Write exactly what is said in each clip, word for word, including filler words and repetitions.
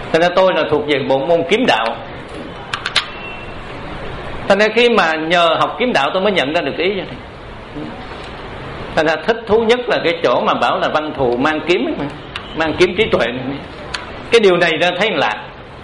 Thành ra tôi là thuộc về bộ môn kiếm đạo. Thành ra khi mà nhờ học kiếm đạo tôi mới nhận ra được ý vậy. Thành ra thích thú nhất là cái chỗ mà bảo là Văn Thù mang kiếm, mang kiếm trí tuệ. Cái điều này ra thấy lạ.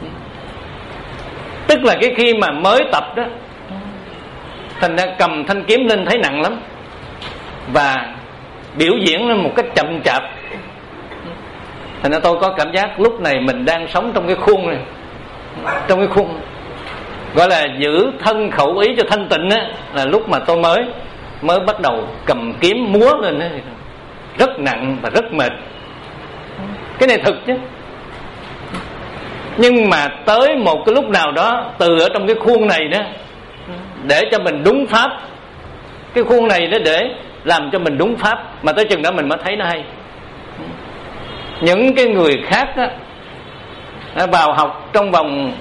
Tức là cái khi mà mới tập đó, thành ra cầm thanh kiếm lên thấy nặng lắm, và biểu diễn một cách chậm chạp. Thành ra tôi có cảm giác lúc này mình đang sống trong cái khuôn này, trong cái khuôn gọi là giữ thân khẩu ý cho thanh tịnh á, là lúc mà tôi mới mới bắt đầu cầm kiếm múa lên á, rất nặng và rất mệt. Cái này thực chứ. Nhưng mà tới một cái lúc nào đó, từ ở trong cái khuôn này đó, để cho mình đúng pháp, cái khuôn này đó để làm cho mình đúng pháp, mà tới chừng đó mình mới thấy nó hay. Những cái người khác đó, vào học trong vòng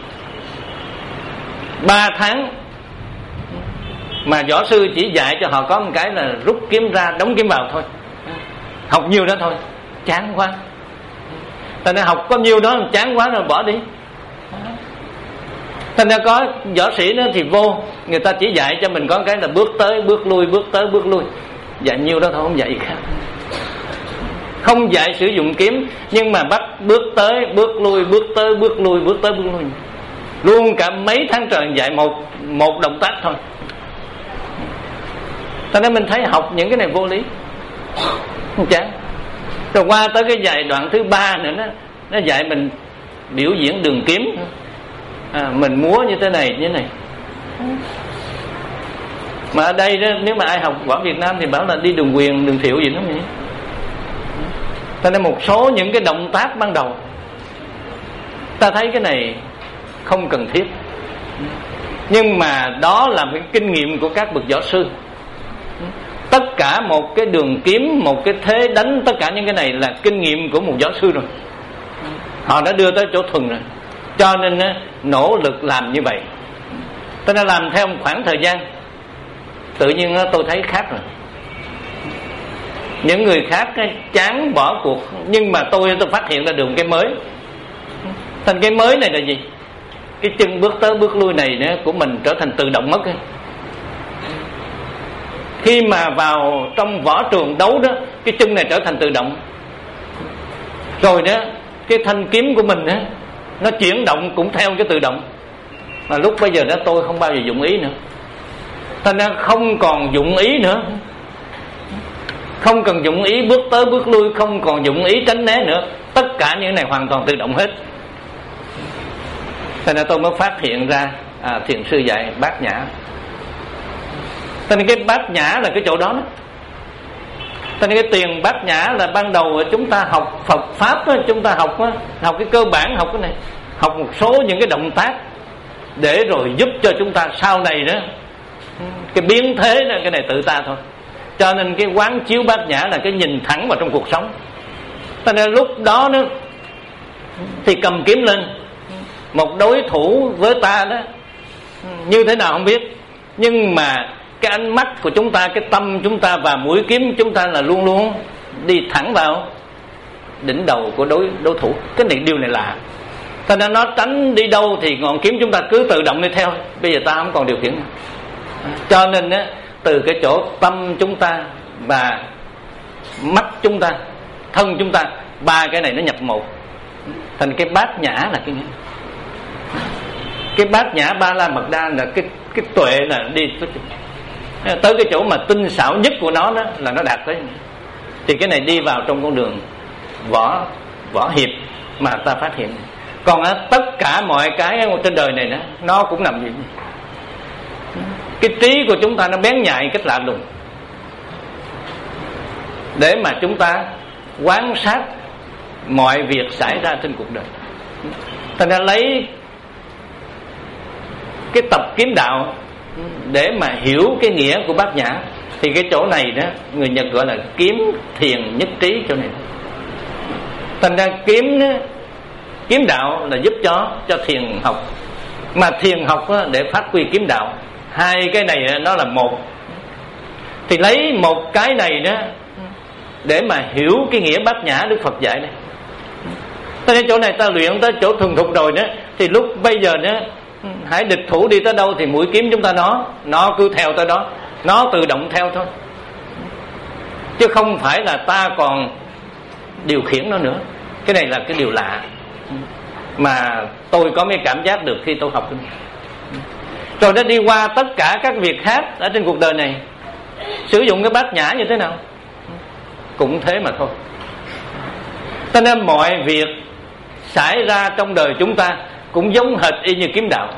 ba tháng mà võ sư chỉ dạy cho họ có một cái là rút kiếm ra, đóng kiếm vào thôi. Học nhiều đó thôi, chán quá. Thành ra học có nhiều đó chán quá rồi bỏ đi. Thành ra có võ sĩ đó thì vô, người ta chỉ dạy cho mình có cái là bước tới, bước lui, bước tới, bước lui. Dạy nhiều đó thôi, không dạy gì khác. Không dạy sử dụng kiếm, nhưng mà bắt bước tới, bước lui, bước tới, bước lui, bước tới, bước lui. Luôn cả mấy tháng trời dạy một một động tác thôi. Cho nên mình thấy học những cái này vô lý, không chán. Rồi qua tới cái giai đoạn thứ ba nữa đó, nó dạy mình biểu diễn đường kiếm, à, mình múa như thế này như thế này. Mà ở đây đó, nếu mà ai học võ Việt Nam thì bảo là đi đường quyền, đường thiệu gì đó vậy. Cho nên một số những cái động tác ban đầu ta thấy cái này không cần thiết, nhưng mà đó là cái kinh nghiệm của các bậc võ sư. Tất cả một cái đường kiếm, một cái thế đánh, tất cả những cái này là kinh nghiệm của một võ sư rồi. Họ đã đưa tới chỗ thuần rồi, cho nên nỗ lực làm như vậy. Tôi đã làm theo một khoảng thời gian, tự nhiên tôi thấy khác rồi. Những người khác chán bỏ cuộc, nhưng mà tôi tôi phát hiện ra được cái mới. Thành cái mới này là gì? Cái chân bước tới bước lui này nữa của mình trở thành tự động mất. Khi mà vào trong võ trường đấu đó, cái chân này trở thành tự động. Rồi đó, cái thanh kiếm của mình đó, nó chuyển động cũng theo cái tự động. Mà lúc bây giờ đó tôi không bao giờ dụng ý nữa. Thành ra không còn dụng ý nữa, không cần dụng ý bước tới bước lui, không còn dụng ý tránh né nữa. Tất cả những này hoàn toàn tự động hết. Thành ra tôi mới phát hiện ra à, thiền sư dạy Bát Nhã. Thành ra cái Bát Nhã là cái chỗ đó đó. Thành ra cái tiền Bát Nhã là ban đầu chúng ta học Phật Pháp đó, chúng ta học đó, học cái cơ bản, học cái này, học một số những cái động tác để rồi giúp cho chúng ta sau này đó cái biến thế đó, cái này tự ta thôi. Cho nên cái quán chiếu Bát Nhã là cái nhìn thẳng vào trong cuộc sống. Cho nên lúc đó đó thì cầm kiếm lên, một đối thủ với ta đó như thế nào không biết, nhưng mà cái ánh mắt của chúng ta, cái tâm chúng ta và mũi kiếm chúng ta là luôn luôn đi thẳng vào đỉnh đầu của đối đối thủ. Cái này điều này lạ. Cho nên nó tránh đi đâu thì ngọn kiếm chúng ta cứ tự động đi theo. Bây giờ ta không còn điều khiển nữa. Cho nên á, từ cái chỗ tâm chúng ta và mắt chúng ta, thân chúng ta, ba cái này nó nhập một thành cái Bát Nhã là cái cái Bát Nhã Ba La Mật Đa là cái cái tuệ là đi tới, tới cái chỗ mà tinh xảo nhất của nó đó là nó đạt tới. Thì cái này đi vào trong con đường võ võ hiệp mà ta phát hiện. Còn á, tất cả mọi cái trên đời này đó, nó cũng nằm gì. Cái trí của chúng ta nó bén nhạy cách lạ lùng để mà chúng ta quan sát mọi việc xảy ra trên cuộc đời. Thành ra lấy cái tập kiếm đạo để mà hiểu cái nghĩa của Bát Nhã. Thì cái chỗ này đó người Nhật gọi là kiếm thiền nhất trí chỗ này. Thành ra kiếm đó, kiếm đạo là giúp cho cho thiền học, mà thiền học đó, để phát huy kiếm đạo. Hai cái này nó là một. Thì lấy một cái này đó để mà hiểu cái nghĩa Bát Nhã Đức Phật dạy đây. Tới cái chỗ này ta luyện tới chỗ thuần thục rồi đó, thì lúc bây giờ đó, hãy địch thủ đi tới đâu thì mũi kiếm chúng ta nó nó cứ theo tới đó, nó tự động theo thôi, chứ không phải là ta còn điều khiển nó nữa. Cái này là cái điều lạ mà tôi có mấy cảm giác được khi tôi học. Rồi nó đi qua tất cả các việc khác ở trên cuộc đời này, sử dụng cái bát nhã như thế nào cũng thế mà thôi. Cho nên mọi việc xảy ra trong đời chúng ta cũng giống hệt y như kiếm đạo.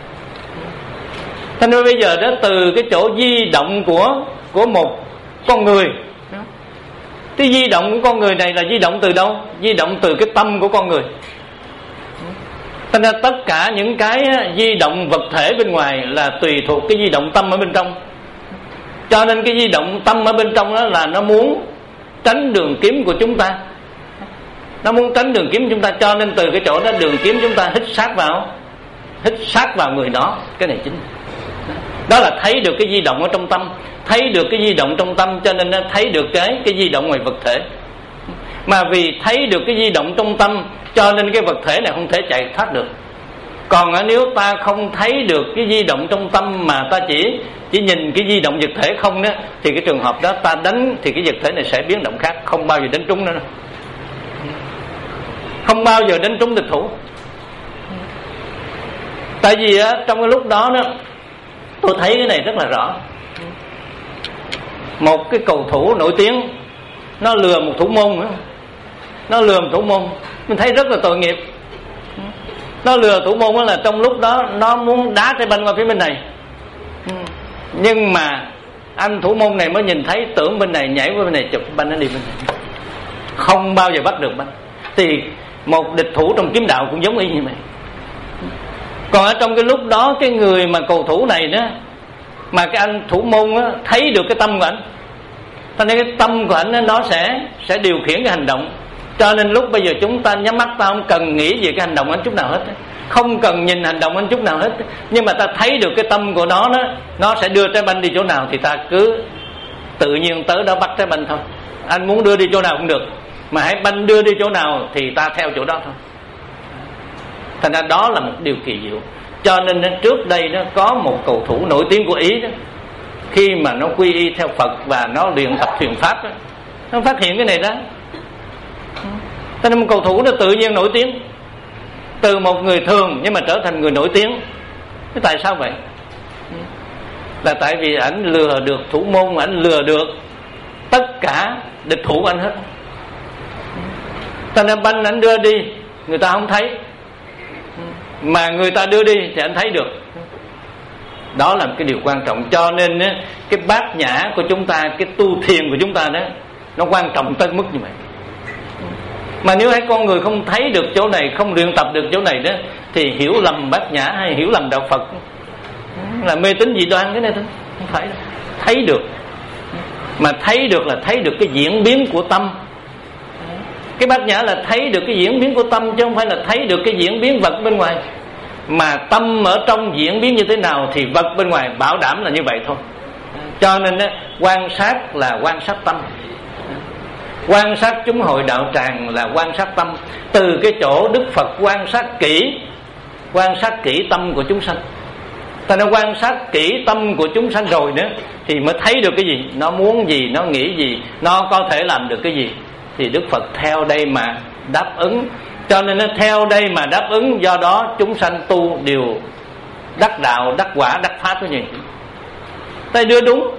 Cho nên bây giờ đó, từ cái chỗ di động của của một con người, cái di động của con người này là di động từ đâu? Di động từ cái tâm của con người. Cho nên tất cả những cái di động vật thể bên ngoài là tùy thuộc cái di động tâm ở bên trong. Cho nên cái di động tâm ở bên trong đó là nó muốn tránh đường kiếm của chúng ta, nó muốn tránh đường kiếm chúng ta. Cho nên từ cái chỗ đó đường kiếm chúng ta hít sát vào, hít sát vào người đó. Cái này chính đó là thấy được cái di động ở trong tâm, thấy được cái di động trong tâm, cho nên nó thấy được cái cái di động ngoài vật thể. Mà vì thấy được cái di động trong tâm, cho nên cái vật thể này không thể chạy thoát được. Còn nếu ta không thấy được cái di động trong tâm mà ta chỉ chỉ nhìn cái di động vật thể không đó, thì cái trường hợp đó ta đánh thì cái vật thể này sẽ biến động khác, không bao giờ đánh trúng nữa, không bao giờ đánh trúng địch thủ. Tại vì á, trong cái lúc đó đó tôi thấy cái này rất là rõ. Một cái cầu thủ nổi tiếng nó lừa một thủ môn nữa, nó lừa một thủ môn, mình thấy rất là tội nghiệp. Nó lừa thủ môn đó là trong lúc đó nó muốn đá trái banh qua phía bên này, nhưng mà anh thủ môn này mới nhìn thấy, tưởng bên này, nhảy qua bên này chụp banh nó đi bên này, không bao giờ bắt được banh. Thì một địch thủ trong kiếm đạo cũng giống y như vậy. Còn ở trong cái lúc đó, cái người mà cầu thủ này đó, mà cái anh thủ môn đó, thấy được cái tâm của anh, cho nên cái tâm của anh đó, nó sẽ sẽ điều khiển cái hành động. Cho nên lúc bây giờ chúng ta nhắm mắt, ta không cần nghĩ về cái hành động anh chút nào hết, không cần nhìn hành động anh chút nào hết, nhưng mà ta thấy được cái tâm của nó đó, nó sẽ đưa trái banh đi chỗ nào thì ta cứ tự nhiên tới đó bắt trái banh thôi. Anh muốn đưa đi chỗ nào cũng được, mà hãy banh đưa đi chỗ nào thì ta theo chỗ đó thôi. Thành ra đó là một điều kỳ diệu. Cho nên trước đây nó có một cầu thủ nổi tiếng của Ý đó, khi mà nó quy y theo Phật và nó luyện tập thiền pháp đó, nó phát hiện cái này đó. Cho nên một cầu thủ nó tự nhiên nổi tiếng, từ một người thường nhưng mà trở thành người nổi tiếng. Thế tại sao vậy? Là tại vì ảnh lừa được thủ môn, ảnh lừa được tất cả địch thủ của anh hết. Cho nên banh ảnh đưa đi người ta không thấy, mà người ta đưa đi thì anh thấy được. Đó là một cái điều quan trọng. Cho nên cái bát nhã của chúng ta, cái tu thiền của chúng ta đó, nó quan trọng tới mức như vậy. Mà nếu hai con người không thấy được chỗ này, không luyện tập được chỗ này đó, thì hiểu lầm bát nhã hay hiểu lầm đạo Phật là mê tín dị đoan. Cái này thôi, không phải đâu. Thấy được, mà thấy được là thấy được cái diễn biến của tâm. Cái bát nhã là thấy được cái diễn biến của tâm, chứ không phải là thấy được cái diễn biến vật bên ngoài. Mà tâm ở trong diễn biến như thế nào thì vật bên ngoài bảo đảm là như vậy thôi. Cho nên đó, quan sát là quan sát tâm. Quan sát chúng hội đạo tràng là quan sát tâm. Từ cái chỗ Đức Phật quan sát kỹ, quan sát kỹ tâm của chúng sanh. Ta nó quan sát kỹ tâm của chúng sanh rồi nữa thì mới thấy được cái gì, nó muốn gì, nó nghĩ gì, nó có thể làm được cái gì. Thì Đức Phật theo đây mà đáp ứng. Cho nên nó theo đây mà đáp ứng. Do đó chúng sanh tu đều đắc đạo, đắc quả, đắc pháp cái gì. Ta đưa đúng.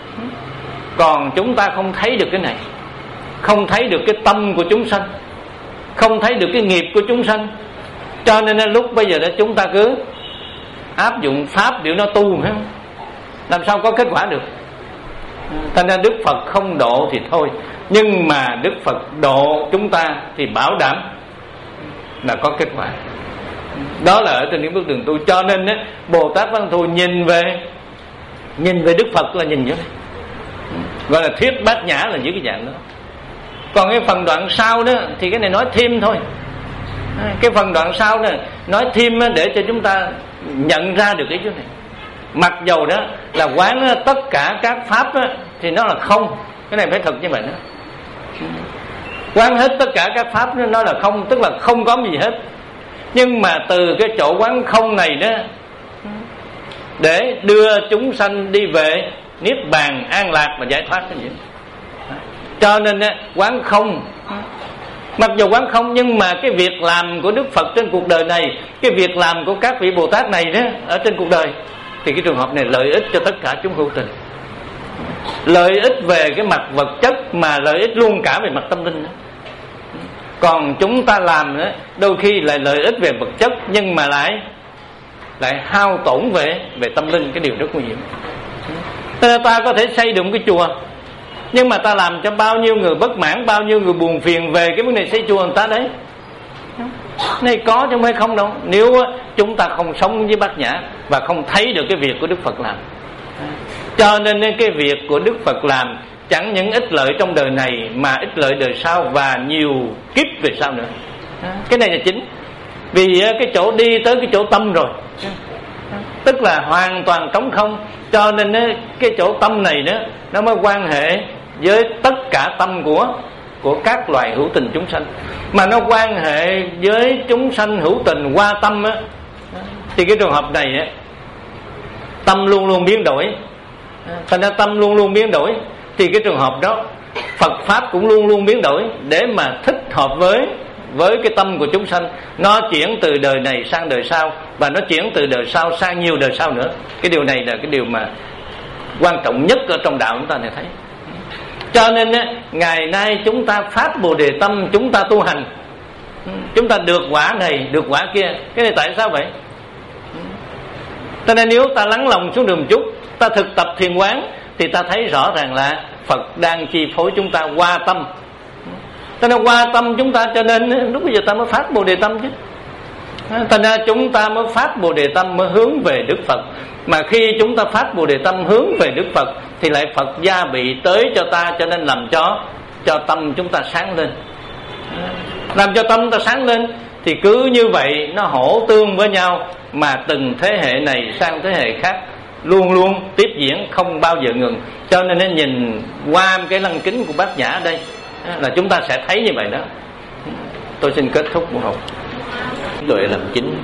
Còn chúng ta không thấy được cái này, không thấy được cái tâm của chúng sanh, không thấy được cái nghiệp của chúng sanh. Cho nên lúc bây giờ đó chúng ta cứ áp dụng pháp để nó tu hết, làm sao có kết quả được. Thành ra Đức Phật không độ thì thôi, nhưng mà Đức Phật độ chúng ta thì bảo đảm là có kết quả. Đó là ở trên những bước đường tu. Cho nên á, Bồ Tát Văn Thù nhìn về nhìn về Đức Phật là nhìn vậy, gọi là thuyết bát nhã là những cái dạng đó. Còn cái phần đoạn sau đó thì cái này nói thêm thôi. Cái phần đoạn sau đó nói thêm để cho chúng ta nhận ra được cái chỗ này. Mặc dầu đó là quán tất cả các pháp đó, thì nó là không. Cái này phải thật như vậy đó. Quán hết tất cả các pháp nó nói là không, tức là không có gì hết. Nhưng mà từ cái chỗ quán không này đó, để đưa chúng sanh đi về niết bàn an lạc và giải thoát cái gì. Cho nên quán không, mặc dù quán không, nhưng mà cái việc làm của Đức Phật trên cuộc đời này, cái việc làm của các vị Bồ Tát này đó ở trên cuộc đời, thì cái trường hợp này lợi ích cho tất cả chúng hữu tình. Lợi ích về cái mặt vật chất, mà lợi ích luôn cả về mặt tâm linh đó. Còn chúng ta làm đó, đôi khi lại lợi ích về vật chất, nhưng mà lại lại hao tổn về về tâm linh, cái điều rất nguy hiểm. Thế ta có thể xây được cái chùa, nhưng mà ta làm cho bao nhiêu người bất mãn, bao nhiêu người buồn phiền về cái vấn đề xây chùa người ta đấy. Này có chứ không phải không đâu. Nếu chúng ta không sống với Bát Nhã và không thấy được cái việc của Đức Phật làm. Cho nên cái việc của Đức Phật làm chẳng những ích lợi trong đời này, mà ích lợi đời sau và nhiều kiếp về sau nữa. Cái này là chính. Vì cái chỗ đi tới cái chỗ tâm rồi, tức là hoàn toàn trống không. Cho nên cái chỗ tâm này đó, nó mới quan hệ với tất cả tâm của của các loài hữu tình chúng sanh. Mà nó quan hệ với chúng sanh hữu tình qua tâm á, thì cái trường hợp này á, tâm luôn luôn biến đổi. Thành ra tâm luôn luôn biến đổi, thì cái trường hợp đó Phật Pháp cũng luôn luôn biến đổi, để mà thích hợp với với cái tâm của chúng sanh. Nó chuyển từ đời này sang đời sau, và nó chuyển từ đời sau sang nhiều đời sau nữa. Cái điều này là cái điều mà quan trọng nhất ở trong đạo chúng ta này thấy. Cho nên á, ngày nay chúng ta phát Bồ Đề tâm, chúng ta tu hành, chúng ta được quả này, được quả kia. Cái này tại sao vậy? Cho nên nếu ta lắng lòng xuống đường chút, ta thực tập thiền quán, thì ta thấy rõ ràng là Phật đang chi phối chúng ta qua tâm. Cho nên qua tâm chúng ta, cho nên lúc bây giờ ta mới phát Bồ Đề tâm chứ. Thành ra chúng ta mới phát Bồ Đề tâm, mới hướng về Đức Phật. Mà khi chúng ta phát Bồ Đề tâm hướng về Đức Phật, thì lại Phật gia bị tới cho ta, cho nên làm cho cho tâm chúng ta sáng lên. Làm cho tâm ta sáng lên, thì cứ như vậy nó hỗ tương với nhau, mà từng thế hệ này sang thế hệ khác luôn luôn tiếp diễn, không bao giờ ngừng. Cho nên nó nhìn qua cái lăng kính của Bát Nhã đây là chúng ta sẽ thấy như vậy đó. Tôi xin kết thúc buổi học. Tuệ làm chính.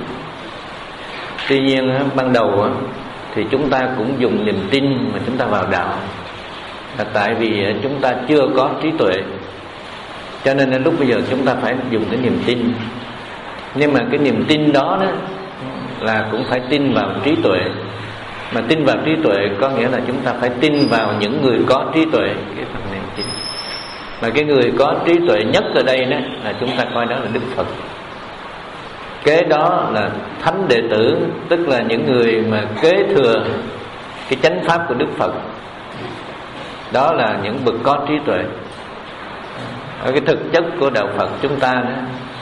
Tuy nhiên ban đầu thì chúng ta cũng dùng niềm tin mà chúng ta vào đạo, là tại vì chúng ta chưa có trí tuệ, cho nên lúc bây giờ chúng ta phải dùng cái niềm tin. Nhưng mà cái niềm tin đó, đó là cũng phải tin vào trí tuệ. Mà tin vào trí tuệ có nghĩa là chúng ta phải tin vào những người có trí tuệ. Cái phần niềm tin. Mà cái người có trí tuệ nhất ở đây đó là chúng ta coi đó là Đức Phật. Kế đó là thánh đệ tử, tức là những người mà kế thừa cái chánh pháp của Đức Phật. Đó là những bậc có trí tuệ. Ở cái thực chất của đạo Phật chúng ta đó,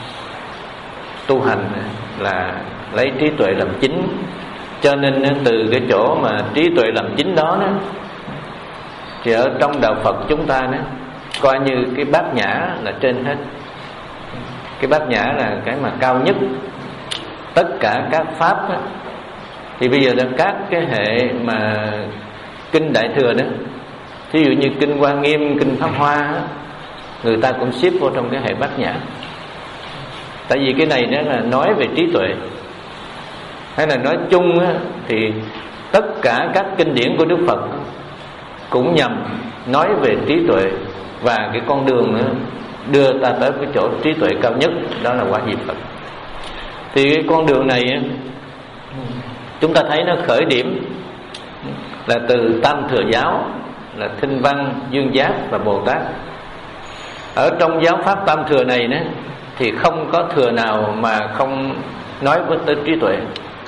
tu hành là lấy trí tuệ làm chính. Cho nên từ cái chỗ mà trí tuệ làm chính đó, đó thì ở trong đạo Phật chúng ta đó, coi như cái Bát Nhã là trên hết. Cái Bát Nhã là cái mà cao nhất. Tất cả các pháp đó, thì bây giờ là các cái hệ mà kinh Đại Thừa đó, ví dụ như kinh Hoa Nghiêm, kinh Pháp Hoa đó, người ta cũng xếp vô trong cái hệ Bát Nhã. Tại vì cái này nó là nói về trí tuệ. Hay là nói chung á, thì tất cả các kinh điển của Đức Phật cũng nhằm nói về trí tuệ, và cái con đường nữa đưa ta tới cái chỗ trí tuệ cao nhất, đó là quả vị Phật. Thì cái con đường này chúng ta thấy nó khởi điểm là từ Tam Thừa Giáo, là Thinh Văn, Dương Giác và Bồ Tát. Ở trong giáo pháp Tam Thừa này đó, thì không có thừa nào mà không nói với tới trí tuệ.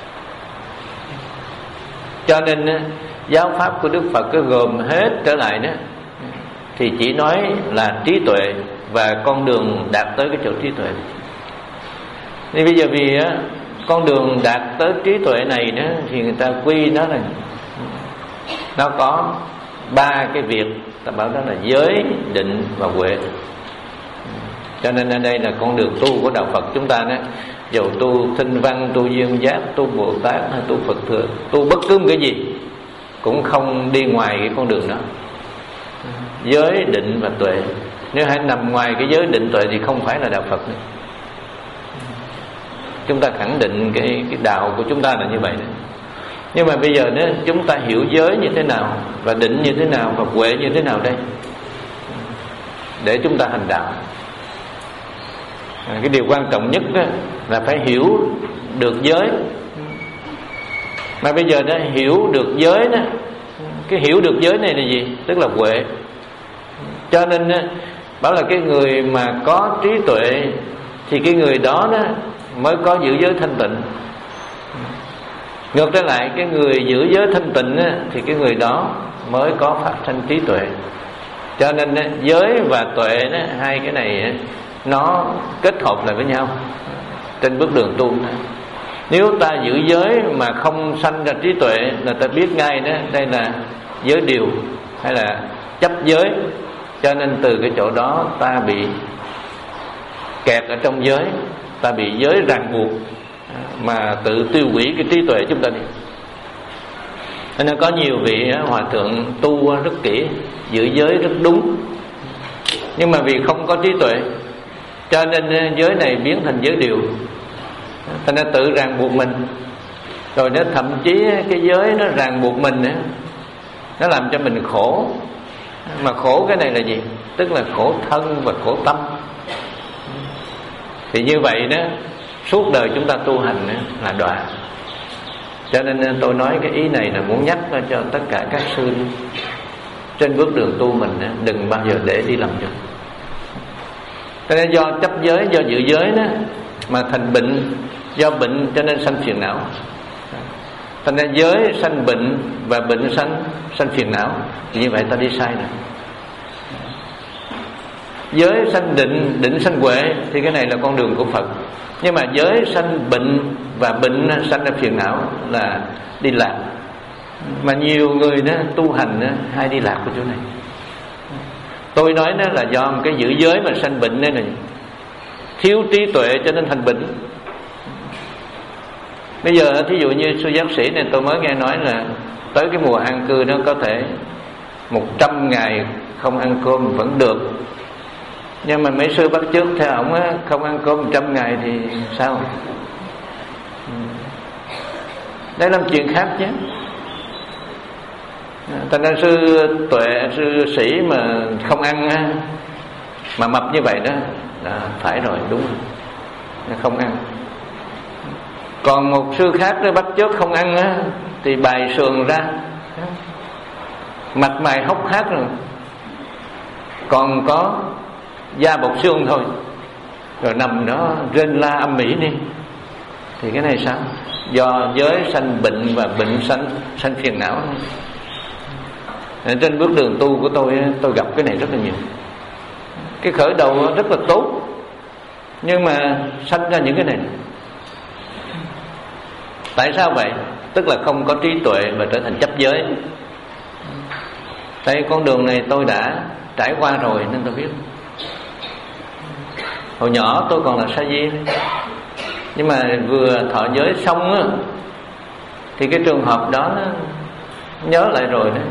Cho nên giáo pháp của Đức Phật cứ gồm hết trở lại đó, thì chỉ nói là trí tuệ và con đường đạt tới cái chỗ trí tuệ. Nên bây giờ vì á, con đường đạt tới trí tuệ này đó, thì người ta quy nó là nó có ba cái việc, ta bảo đó là giới, định và huệ. Cho nên ở đây là con đường tu của đạo Phật chúng ta đó, dầu tu Thinh Văn, tu Dương Giác, tu Bồ Tát hay tu Phật Thừa, tu bất cứ một cái gì cũng không đi ngoài cái con đường đó. Giới, định và tuệ. Nếu hãy nằm ngoài cái giới định tuệ thì không phải là đạo Phật nữa. Chúng ta khẳng định cái, cái đạo của chúng ta là như vậy đó. Nhưng mà bây giờ nếu chúng ta hiểu giới như thế nào, và định như thế nào, và huệ như thế nào đây, để chúng ta hành đạo. Cái điều quan trọng nhất đó là phải hiểu được giới. Mà bây giờ đó hiểu được giới đó, cái hiểu được giới này là gì? Tức là huệ. Cho nên đó, bảo là cái người mà có trí tuệ thì cái người đó, đó mới có giữ giới thanh tịnh. Ngược trở lại, cái người giữ giới thanh tịnh đó, thì cái người đó mới có phát sanh trí tuệ. Cho nên đó, giới và tuệ đó, hai cái này nó kết hợp lại với nhau trên bước đường tu. Nếu ta giữ giới mà không sanh ra trí tuệ là ta biết ngay đó đây là giới điều hay là chấp giới. Cho nên từ cái chỗ đó ta bị kẹt ở trong giới, ta bị giới ràng buộc mà tự tiêu hủy cái trí tuệ chúng ta đi. Nên có nhiều vị hòa thượng tu rất kỹ, giữ giới rất đúng, nhưng mà vì không có trí tuệ cho nên giới này biến thành giới điều, thành ra tự ràng buộc mình. Rồi nó thậm chí cái giới nó ràng buộc mình nữa, nó làm cho mình khổ. Mà khổ cái này là gì? Tức là khổ thân và khổ tâm. Thì như vậy đó, suốt đời chúng ta tu hành là đọa. Cho nên tôi nói cái ý này là muốn nhắc cho tất cả các sư trên bước đường tu mình đừng bao giờ để đi lầm đường. Cho nên do chấp giới, do giữ giới đó mà thành bệnh. Do bệnh cho nên sanh phiền não. Thành ra giới sanh bệnh và bệnh sanh sanh phiền não. Thì như vậy ta đi sai rồi. Giới sanh định, định sanh huệ thì cái này là con đường của Phật. Nhưng mà giới sanh bệnh và bệnh sanh ra phiền não là đi lạc. Mà nhiều người đó tu hành đó, hay đi lạc của chỗ này. Tôi nói đó là do một cái giữ giới mà sanh bệnh đây này, thiếu trí tuệ cho nên thành bệnh. Bây giờ thí dụ như sư giác sĩ này, tôi mới nghe nói là tới cái mùa an cư nó có thể một trăm ngày không ăn cơm vẫn được. Nhưng mà mấy sư bắt chước theo ổng á, không ăn cơm một trăm ngày thì sao? Đây là một chuyện khác chứ. Thành ra sư tuệ, sư sĩ mà không ăn á, mà mập như vậy đó là phải rồi, đúng rồi, không ăn. Còn một sư khác đó bắt chước không ăn á, thì bài sườn ra, mặt mày hốc hác rồi, còn có da bọc xương thôi, rồi nằm đó rên la âm mỹ đi. Thì cái này sao? Do giới sanh bệnh và bệnh sanh sanh phiền não. Trên bước đường tu của tôi, tôi gặp cái này rất là nhiều. Cái khởi đầu rất là tốt, nhưng mà sanh ra những cái này. Tại sao vậy? Tức là không có trí tuệ và trở thành chấp giới. Tại con đường này tôi đã trải qua rồi nên tôi biết. Hồi nhỏ tôi còn là sa di, nhưng mà vừa thọ giới xong á, thì cái trường hợp đó nó nhớ lại rồi đó.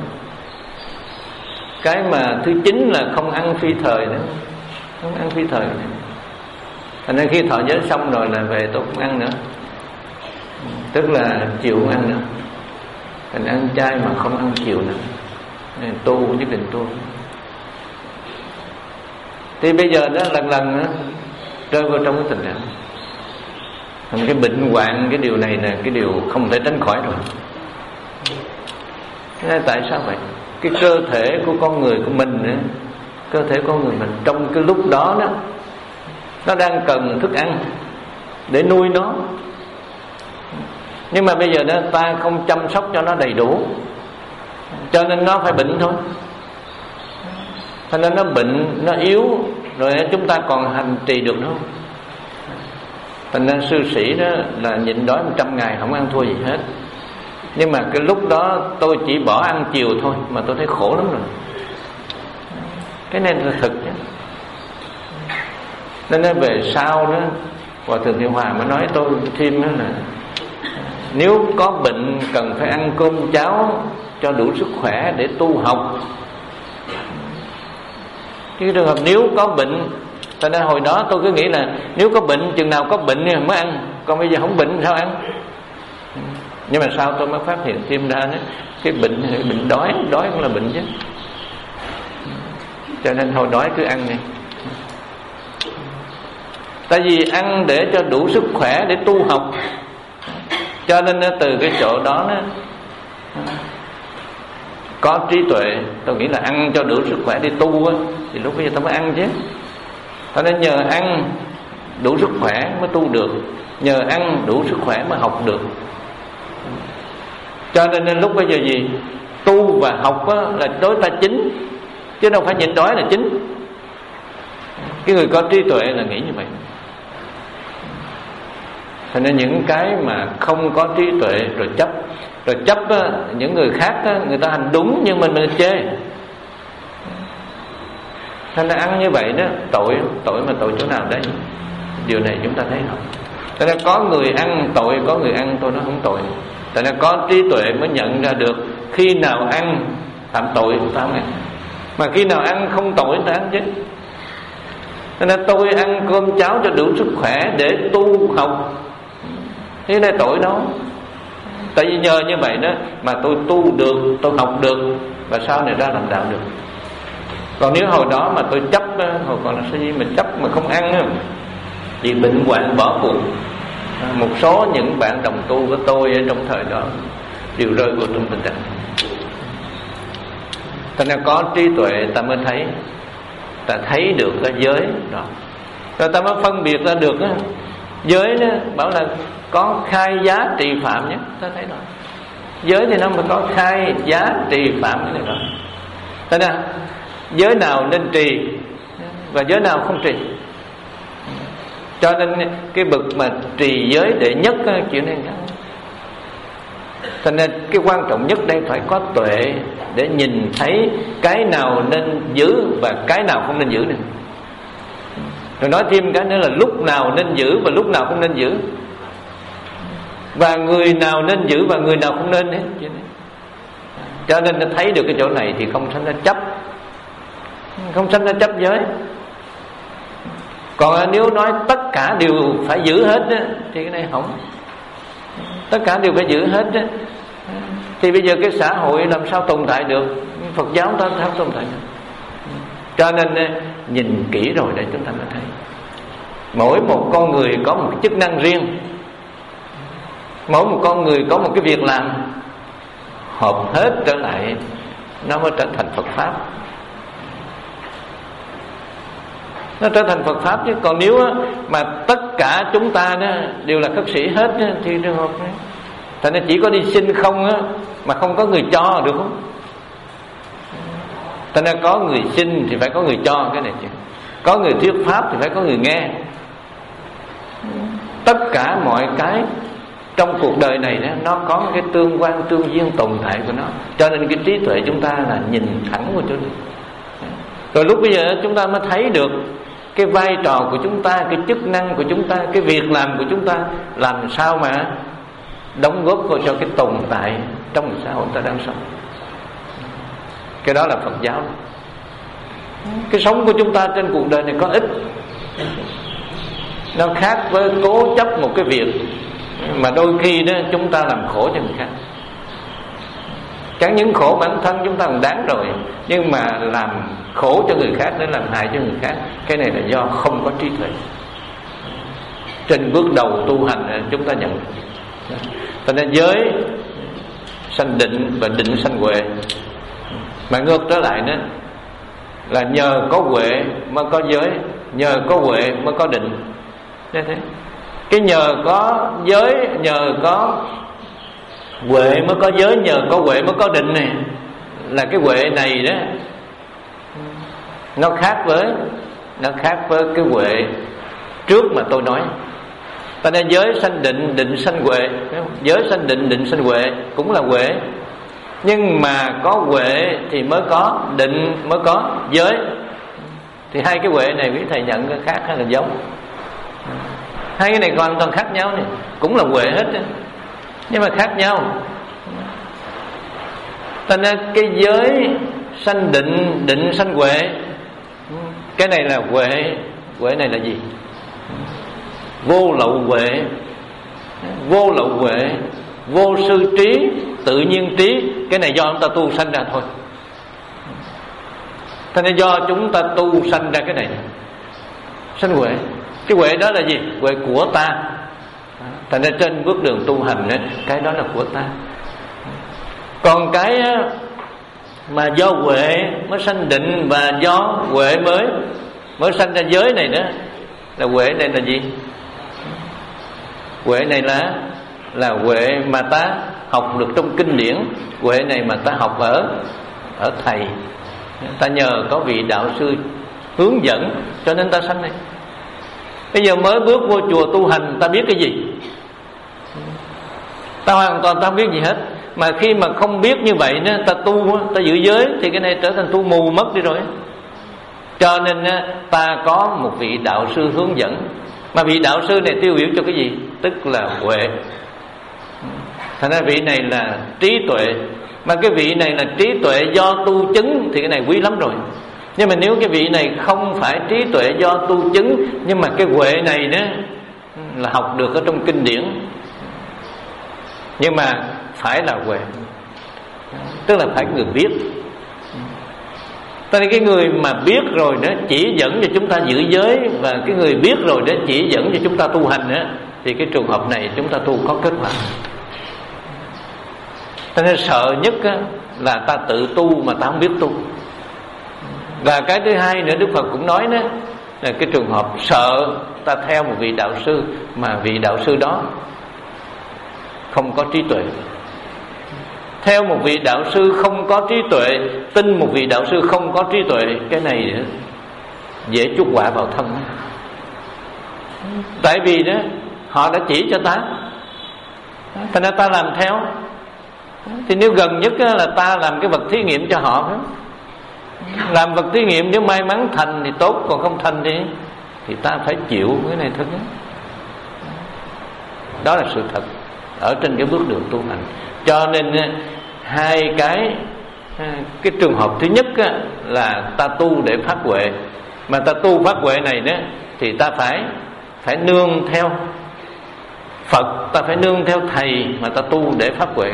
Cái mà thứ chín là không ăn phi thời đó, không ăn phi thời đó. Thành ra khi thọ giới xong rồi là về tôi không ăn nữa, tức là chịu không ăn nữa. Thành ăn chay mà không ăn chiều nữa, nên tu nhất định tu. Thì bây giờ đó lần lần đó, rơi vào trong cái tình trạng cái bệnh hoạn. Cái điều này là cái điều không thể tránh khỏi rồi. Thế tại sao vậy? Cái cơ thể của con người của mình nữa, cơ thể con người mình trong cái lúc đó đó, nó đang cần thức ăn để nuôi nó. Nhưng mà bây giờ đó ta không chăm sóc cho nó đầy đủ, cho nên nó phải bệnh thôi. Cho nên nó bệnh, nó yếu, rồi chúng ta còn hành trì được đâu. Thành ra sư sĩ đó là nhịn đói một trăm ngày không ăn thua gì hết. Nhưng mà cái lúc đó tôi chỉ bỏ ăn chiều thôi mà tôi thấy khổ lắm rồi. Cái này là thực chứ. Nên nói về sau đó, Hòa Thượng Thiệu Hòa mới nói tôi thêm đó là nếu có bệnh cần phải ăn cơm cháo cho đủ sức khỏe để tu học. Cái trường hợp nếu có bệnh, cho nên hồi đó tôi cứ nghĩ là nếu có bệnh, chừng nào có bệnh thì mới ăn, còn bây giờ không bệnh sao ăn. Nhưng mà sau tôi mới phát hiện thêm ra đó, cái bệnh bệnh đói, đói cũng là bệnh chứ. Cho nên hồi đói cứ ăn đi. Tại vì ăn để cho đủ sức khỏe để tu học. Cho nên từ cái chỗ đó nó có trí tuệ. Tôi nghĩ là ăn cho đủ sức khỏe để tu á, thì lúc bây giờ tôi mới ăn chứ. Cho nên nhờ ăn đủ sức khỏe mới tu được, nhờ ăn đủ sức khỏe mới học được. Cho nên lúc bây giờ gì, tu và học á, là đối ta chính, chứ đâu phải nhịn đói là chính. Cái người có trí tuệ là nghĩ như vậy. Cho nên những cái mà không có trí tuệ rồi chấp, rồi chấp á, những người khác á, người ta hành đúng nhưng mình mình chê. Cho nên ăn như vậy đó tội, tội mà tội chỗ nào đấy? Điều này chúng ta thấy không? Cho nên có người ăn tội, có người ăn tôi nó không tội. Cho nên có trí tuệ mới nhận ra được khi nào ăn phạm tội ta không ăn, mà khi nào ăn không tội ta ăn chứ. Cho nên tôi ăn cơm cháo cho đủ sức khỏe để tu học, thế này tội đâu. Tại vì nhờ như vậy đó mà tôi tu được, tôi học được, và sau này ra làm đạo được. Còn nếu hồi đó mà tôi chấp, hồi còn là gì mà chấp mà không ăn, vì bệnh hoạn bỏ cuộc. Một số những bạn đồng tu của tôi ở trong thời đó đều rơi vào trong tình trạng. Cho nên có trí tuệ ta mới thấy, ta thấy được cái giới đó, rồi ta mới phân biệt ra được đó. Giới đó bảo là có khai giá trì phạm nhé, ta thấy rồi. Giới thì nó mới có khai giá trì phạm cái này rồi. Cho nên giới nào nên trì và giới nào không trì. Cho nên cái bậc mà trì giới đệ nhất chuyện này. Cho nên cái quan trọng nhất đây phải có tuệ để nhìn thấy cái nào nên giữ và cái nào không nên giữ nữa. Rồi nói thêm cái nữa là lúc nào nên giữ và lúc nào không nên giữ, và người nào nên giữ và người nào không nên ấy. Cho nên nó thấy được cái chỗ này thì không sanh ra chấp, không sanh ra chấp giới. Còn nếu nói tất cả đều phải giữ hết á, thì cái này không. Tất cả đều phải giữ hết á, thì bây giờ cái xã hội làm sao tồn tại được? Phật giáo ta sao tồn tại được? Cho nên nhìn kỹ rồi để chúng ta mới thấy mỗi một con người có một cái chức năng riêng, mỗi một con người có một cái việc làm, hợp hết trở lại nó mới trở thành Phật pháp. Nó trở thành Phật pháp chứ. Còn nếu mà tất cả chúng ta đó đều là khất sĩ hết thì trường hợp này, thành ra chỉ có đi xin không á, mà không có người cho được không? Thành ra có người xin thì phải có người cho cái này chứ. Có người thuyết pháp thì phải có người nghe. Tất cả mọi cái trong cuộc đời này đó, nó có một cái tương quan tương duyên tồn tại của nó. Cho nên cái trí tuệ chúng ta là nhìn thẳng vào chỗ này. Rồi lúc bây giờ chúng ta mới thấy được cái vai trò của chúng ta, cái chức năng của chúng ta, cái việc làm của chúng ta, làm sao mà đóng góp vào cho cái tồn tại trong xã hội ta đang sống. Cái đó là Phật giáo. Cái sống của chúng ta trên cuộc đời này có ích, nó khác với cố chấp một cái việc mà đôi khi đó chúng ta làm khổ cho người khác. Chẳng những khổ bản thân chúng ta còn đáng rồi, nhưng mà làm khổ cho người khác để làm hại cho người khác, cái này là do không có trí tuệ. Trên bước đầu tu hành chúng ta nhận. Cho nên giới sanh định và định sanh huệ. Mà ngược trở lại đó là nhờ có huệ mới có giới, nhờ có huệ mới có định. Thế thế. Cái nhờ có giới, nhờ có huệ mới có giới, nhờ có huệ mới có định này, là cái huệ này đó nó khác với nó khác với cái huệ trước mà tôi nói. Cho nên giới sanh định, định sanh huệ. Giới sanh định, định sanh huệ cũng là huệ, nhưng mà có huệ thì mới có định, mới có giới. Thì hai cái huệ này quý thầy nhận cái khác hay là giống? Hai cái này hoàn toàn khác nhau này. Cũng là huệ hết nhưng mà khác nhau. Cho nên cái giới sanh định, định sanh huệ, Cái này là huệ. Huệ này là gì? Vô lậu huệ. Vô lậu huệ, vô sư trí, tự nhiên trí. Cái này do chúng ta tu sanh ra thôi. Thế nên do chúng ta tu sanh ra cái này, sanh huệ. Cái huệ đó là gì? Huệ của ta. Thành ra trên bước đường tu hành ấy, cái đó là của ta. Còn cái mà do huệ mới sanh định, và do huệ mới mới sanh ra giới này nữa, là huệ này là gì? Huệ này là là huệ mà ta học được trong kinh điển. Huệ này mà ta học ở ở thầy, ta nhờ có vị đạo sư hướng dẫn cho nên ta sanh này. Bây giờ mới bước vô chùa tu hành, ta biết cái gì? Ta hoàn toàn ta không biết gì hết. Mà khi mà không biết như vậy nữa, ta tu, ta giữ giới, thì cái này trở thành tu mù mất đi rồi. Cho nên ta có một vị đạo sư hướng dẫn. Mà vị đạo sư này tiêu biểu cho cái gì? Tức là huệ. Thành ra vị này là trí tuệ. Mà cái vị này là trí tuệ do tu chứng, thì cái này quý lắm rồi. Nhưng mà nếu cái vị này không phải trí tuệ do tu chứng, nhưng mà cái huệ này nữa là học được ở trong kinh điển, nhưng mà phải là huệ, tức là phải người biết. Tại vì cái người mà biết rồi đó chỉ dẫn cho chúng ta giữ giới, và cái người biết rồi đó chỉ dẫn cho chúng ta tu hành đó, thì cái trường hợp này chúng ta tu có kết quả. Cho nên sợ nhất là ta tự tu mà ta không biết tu. Và cái thứ hai nữa, Đức Phật cũng nói đó là cái trường hợp sợ ta theo một vị đạo sư mà vị đạo sư đó không có trí tuệ. Theo một vị đạo sư không có trí tuệ, tin một vị đạo sư không có trí tuệ, cái này dễ chuốc họa vào thân. Tại vì đó họ đã chỉ cho ta, thành ra ta làm theo. Thì nếu gần nhất là ta làm cái vật thí nghiệm cho họ, làm vật thí nghiệm, nếu may mắn thành thì tốt, còn không thành thì thì ta phải chịu cái này thôi. Đó là sự thật ở trên cái bước đường tu hành. Cho nên hai cái cái trường hợp thứ nhất là ta tu để phát huệ. Mà ta tu phát huệ này đó thì ta phải phải nương theo Phật, ta phải nương theo thầy mà ta tu để phát huệ.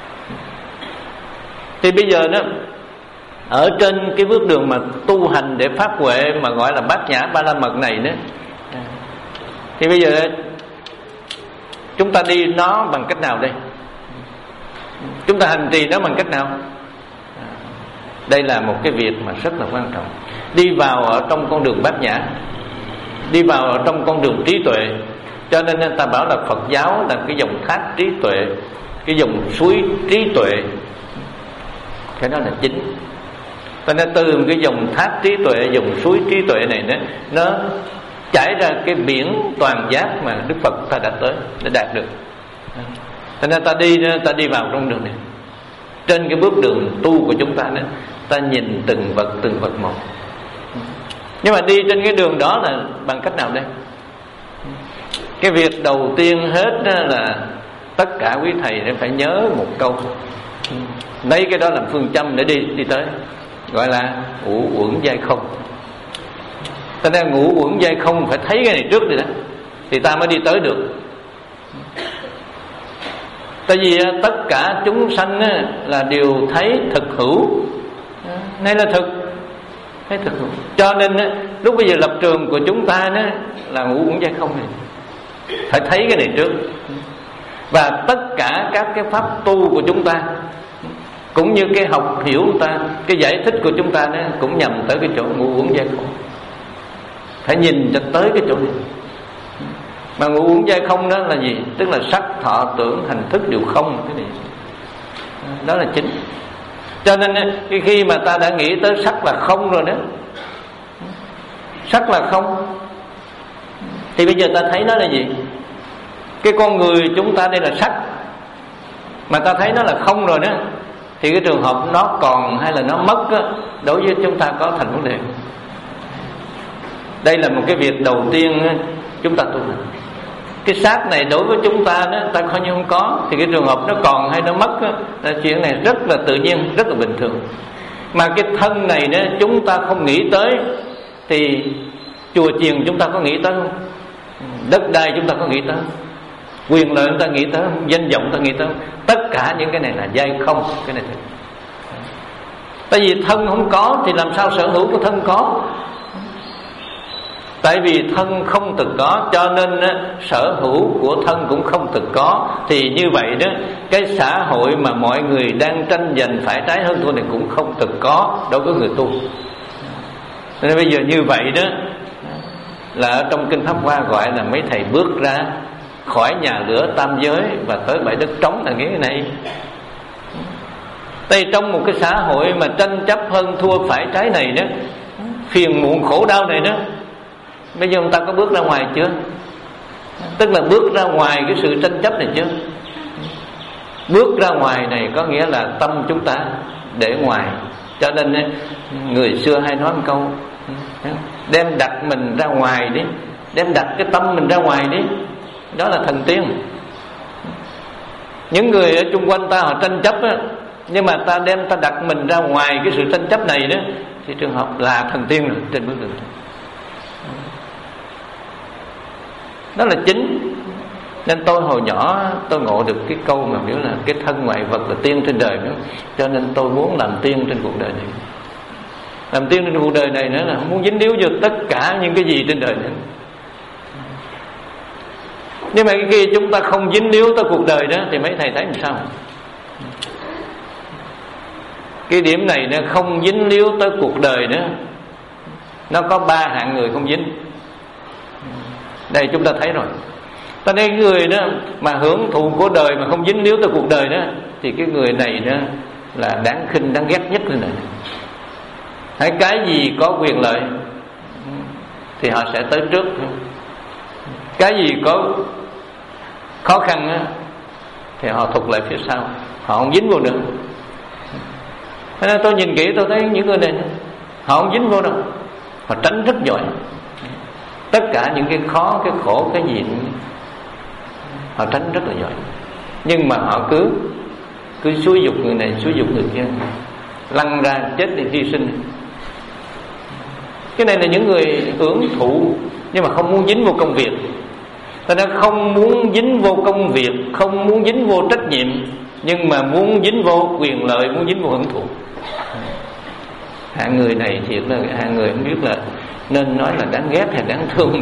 Thì bây giờ đó, ở trên cái bước đường mà tu hành để phát huệ mà gọi là bát nhã ba la mật này đó, thì bây giờ chúng ta đi nó bằng cách nào đây? Chúng ta hành trì nó bằng cách nào? Đây là một cái việc mà rất là quan trọng. Đi vào ở trong con đường bát nhã, đi vào ở trong con đường trí tuệ. Cho nên ta bảo là Phật giáo là cái dòng thác trí tuệ, cái dòng suối trí tuệ. Cái đó là chính. Cho nên từ cái dòng thác trí tuệ, dòng suối trí tuệ này đó, nó chảy ra cái biển toàn giác mà Đức Phật ta đã tới, đã đạt được. Cho nên ta đi ta đi vào trong đường này, trên cái bước đường tu của chúng ta đó, ta nhìn từng vật từng vật một. Nhưng mà đi trên cái đường đó là bằng cách nào đây? Cái việc đầu tiên hết là tất cả quý thầy phải nhớ một câu, lấy cái đó làm phương châm để đi đi tới, gọi là ngũ uẩn giai không. Ta nên ngũ uẩn giai không, phải thấy cái này trước đi đó thì ta mới đi tới được. Tại vì tất cả chúng sanh là đều thấy thực hữu, này là thực, thấy thực hữu. Cho nên lúc bây giờ lập trường của chúng ta đó là ngũ uẩn giai không này, phải thấy cái này trước. Và tất cả các cái pháp tu của chúng ta cũng như cái học hiểu của ta, cái giải thích của chúng ta đó cũng nhằm tới cái chỗ ngũ uẩn giai không. Phải nhìn cho tới cái chỗ này. Mà ngũ uẩn giai không đó là gì? Tức là sắc, thọ, tưởng, hành, thức đều không. Cái này đó là chính. Cho nên khi mà ta đã nghĩ tới sắc là không rồi đó, sắc là không, thì bây giờ ta thấy nó là gì? Cái con người chúng ta đây là sắc, mà ta thấy nó là không rồi đó, thì cái trường hợp nó còn hay là nó mất đó, đối với chúng ta có thành vấn đề. Đây là một cái việc đầu tiên chúng ta tu hành. Cái xác này đối với chúng ta đó, ta coi như không có, thì cái trường hợp nó còn hay nó mất đó, là chuyện này rất là tự nhiên, rất là bình thường. Mà cái thân này đó chúng ta không nghĩ tới, thì chùa chiền chúng ta có nghĩ tới không? Đất đai chúng ta có nghĩ tới không? Quyền lợi chúng ta nghĩ tới không? Danh vọng ta nghĩ tới không? Tất cả những cái này là dai không. Cái này thì... tại vì thân không có thì làm sao sở hữu của thân có? Tại vì thân không từng có, cho nên sở hữu của thân cũng không từng có. Thì như vậy đó, cái xã hội mà mọi người đang tranh giành phải trái hơn thua này cũng không từng có đối với người tu. Nên bây giờ như vậy đó, là ở trong Kinh Pháp Hoa gọi là mấy thầy bước ra khỏi nhà lửa tam giới và tới bãi đất trống là nghĩa này. Tại trong một cái xã hội mà tranh chấp hơn thua phải trái này đó, phiền muộn khổ đau này đó, bây giờ người ta có bước ra ngoài chưa? Tức là bước ra ngoài cái sự tranh chấp này chưa? Bước ra ngoài này có nghĩa là tâm chúng ta để ngoài. Cho nên người xưa hay nói một câu, đem đặt mình ra ngoài đi, đem đặt cái tâm mình ra ngoài đi, đó là thần tiên. Những người ở chung quanh ta họ tranh chấp á, nhưng mà ta đem ta đặt mình ra ngoài cái sự tranh chấp này đó, thì trường hợp là thần tiên rồi trên bước đường. Đó là chính. Nên tôi hồi nhỏ tôi ngộ được cái câu mà biểu là cái thân ngoại vật là tiên trên đời nữa. Cho nên tôi muốn làm tiên trên cuộc đời này. Làm tiên trên cuộc đời này nữa là muốn dính líu vô tất cả những cái gì trên đời nữa. Nhưng mà khi chúng ta không dính líu tới cuộc đời đó thì mấy thầy thấy làm sao? Cái điểm này nó không dính líu tới cuộc đời nữa, nó có ba hạng người không dính. Đây chúng ta thấy rồi. Ta đây người đó mà hưởng thụ của đời mà không dính líu tới cuộc đời đó, thì cái người này đó là đáng khinh, đáng ghét nhất rồi này. Hay cái gì có quyền lợi thì họ sẽ tới trước, cái gì có khó khăn á, thì họ thụt lại phía sau, họ không dính vô nữa. Thế nên tôi nhìn kỹ tôi thấy những người này họ không dính vô đâu, họ tránh rất giỏi. Tất cả những cái khó, cái khổ, cái gì họ tránh rất là giỏi. Nhưng mà họ cứ cứ xúi dục người này, xúi dục người kia, lăn ra chết thì hy sinh. Cái này là những người hưởng thụ nhưng mà không muốn dính vô công việc. Ta đã không muốn dính vô công việc, không muốn dính vô trách nhiệm, nhưng mà muốn dính vô quyền lợi, muốn dính vô hưởng thụ. Hạng người này thiệt là hạng người không biết là nên nói là đáng ghét hay đáng thương.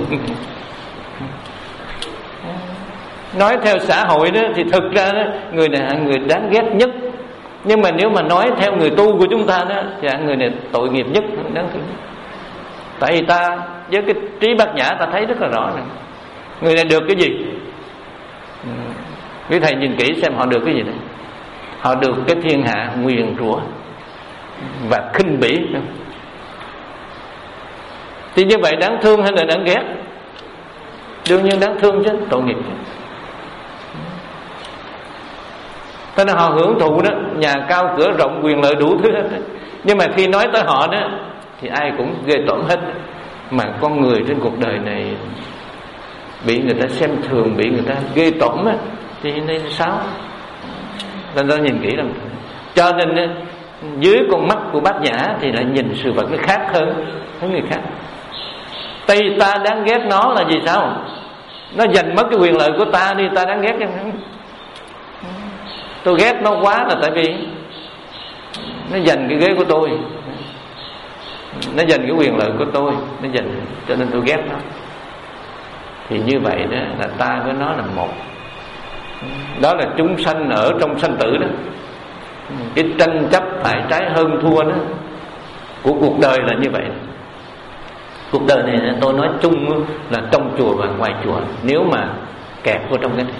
Nói theo xã hội đó thì thực ra đó, người này hạng người đáng ghét nhất. Nhưng mà nếu mà nói theo người tu của chúng ta đó, thì hạng người này tội nghiệp nhất, đáng thương nhất. Tại vì ta với cái trí bát nhã ta thấy rất là rõ này, người này được cái gì? Quý thầy nhìn kỹ xem họ được cái gì đấy. Họ được cái thiên hạ nguyền rủa và khinh bỉ. Thì như vậy đáng thương hay là đáng ghét? Đương nhiên đáng thương chứ, tội nghiệp. Thế nên họ hưởng thụ đó, nhà cao cửa rộng, quyền lợi đủ thứ hết. Nhưng mà khi nói tới họ đó thì ai cũng ghê tởm hết. Mà con người trên cuộc đời này bị người ta xem thường, bị người ta ghê tởm á, thì nên sao? Nên ta nhìn kỹ lắm. Cho nên dưới con mắt của bát nhã thì lại nhìn sự vật nó khác hơn với người khác. Tay ta đáng ghét nó là gì sao? Nó giành mất cái quyền lợi của ta đi, ta đáng ghét chứ. Tôi ghét nó quá là tại vì nó giành cái ghế của tôi, nó giành cái quyền lợi của tôi, nó giành, cho nên tôi ghét nó. Thì như vậy đó là ta với nó là một. Đó là chúng sanh ở trong sanh tử đó. Cái tranh chấp phải trái hơn thua đó của cuộc đời là như vậy. Cuộc đời này tôi nói chung là trong chùa và ngoài chùa, nếu mà kẹt vô trong cái này.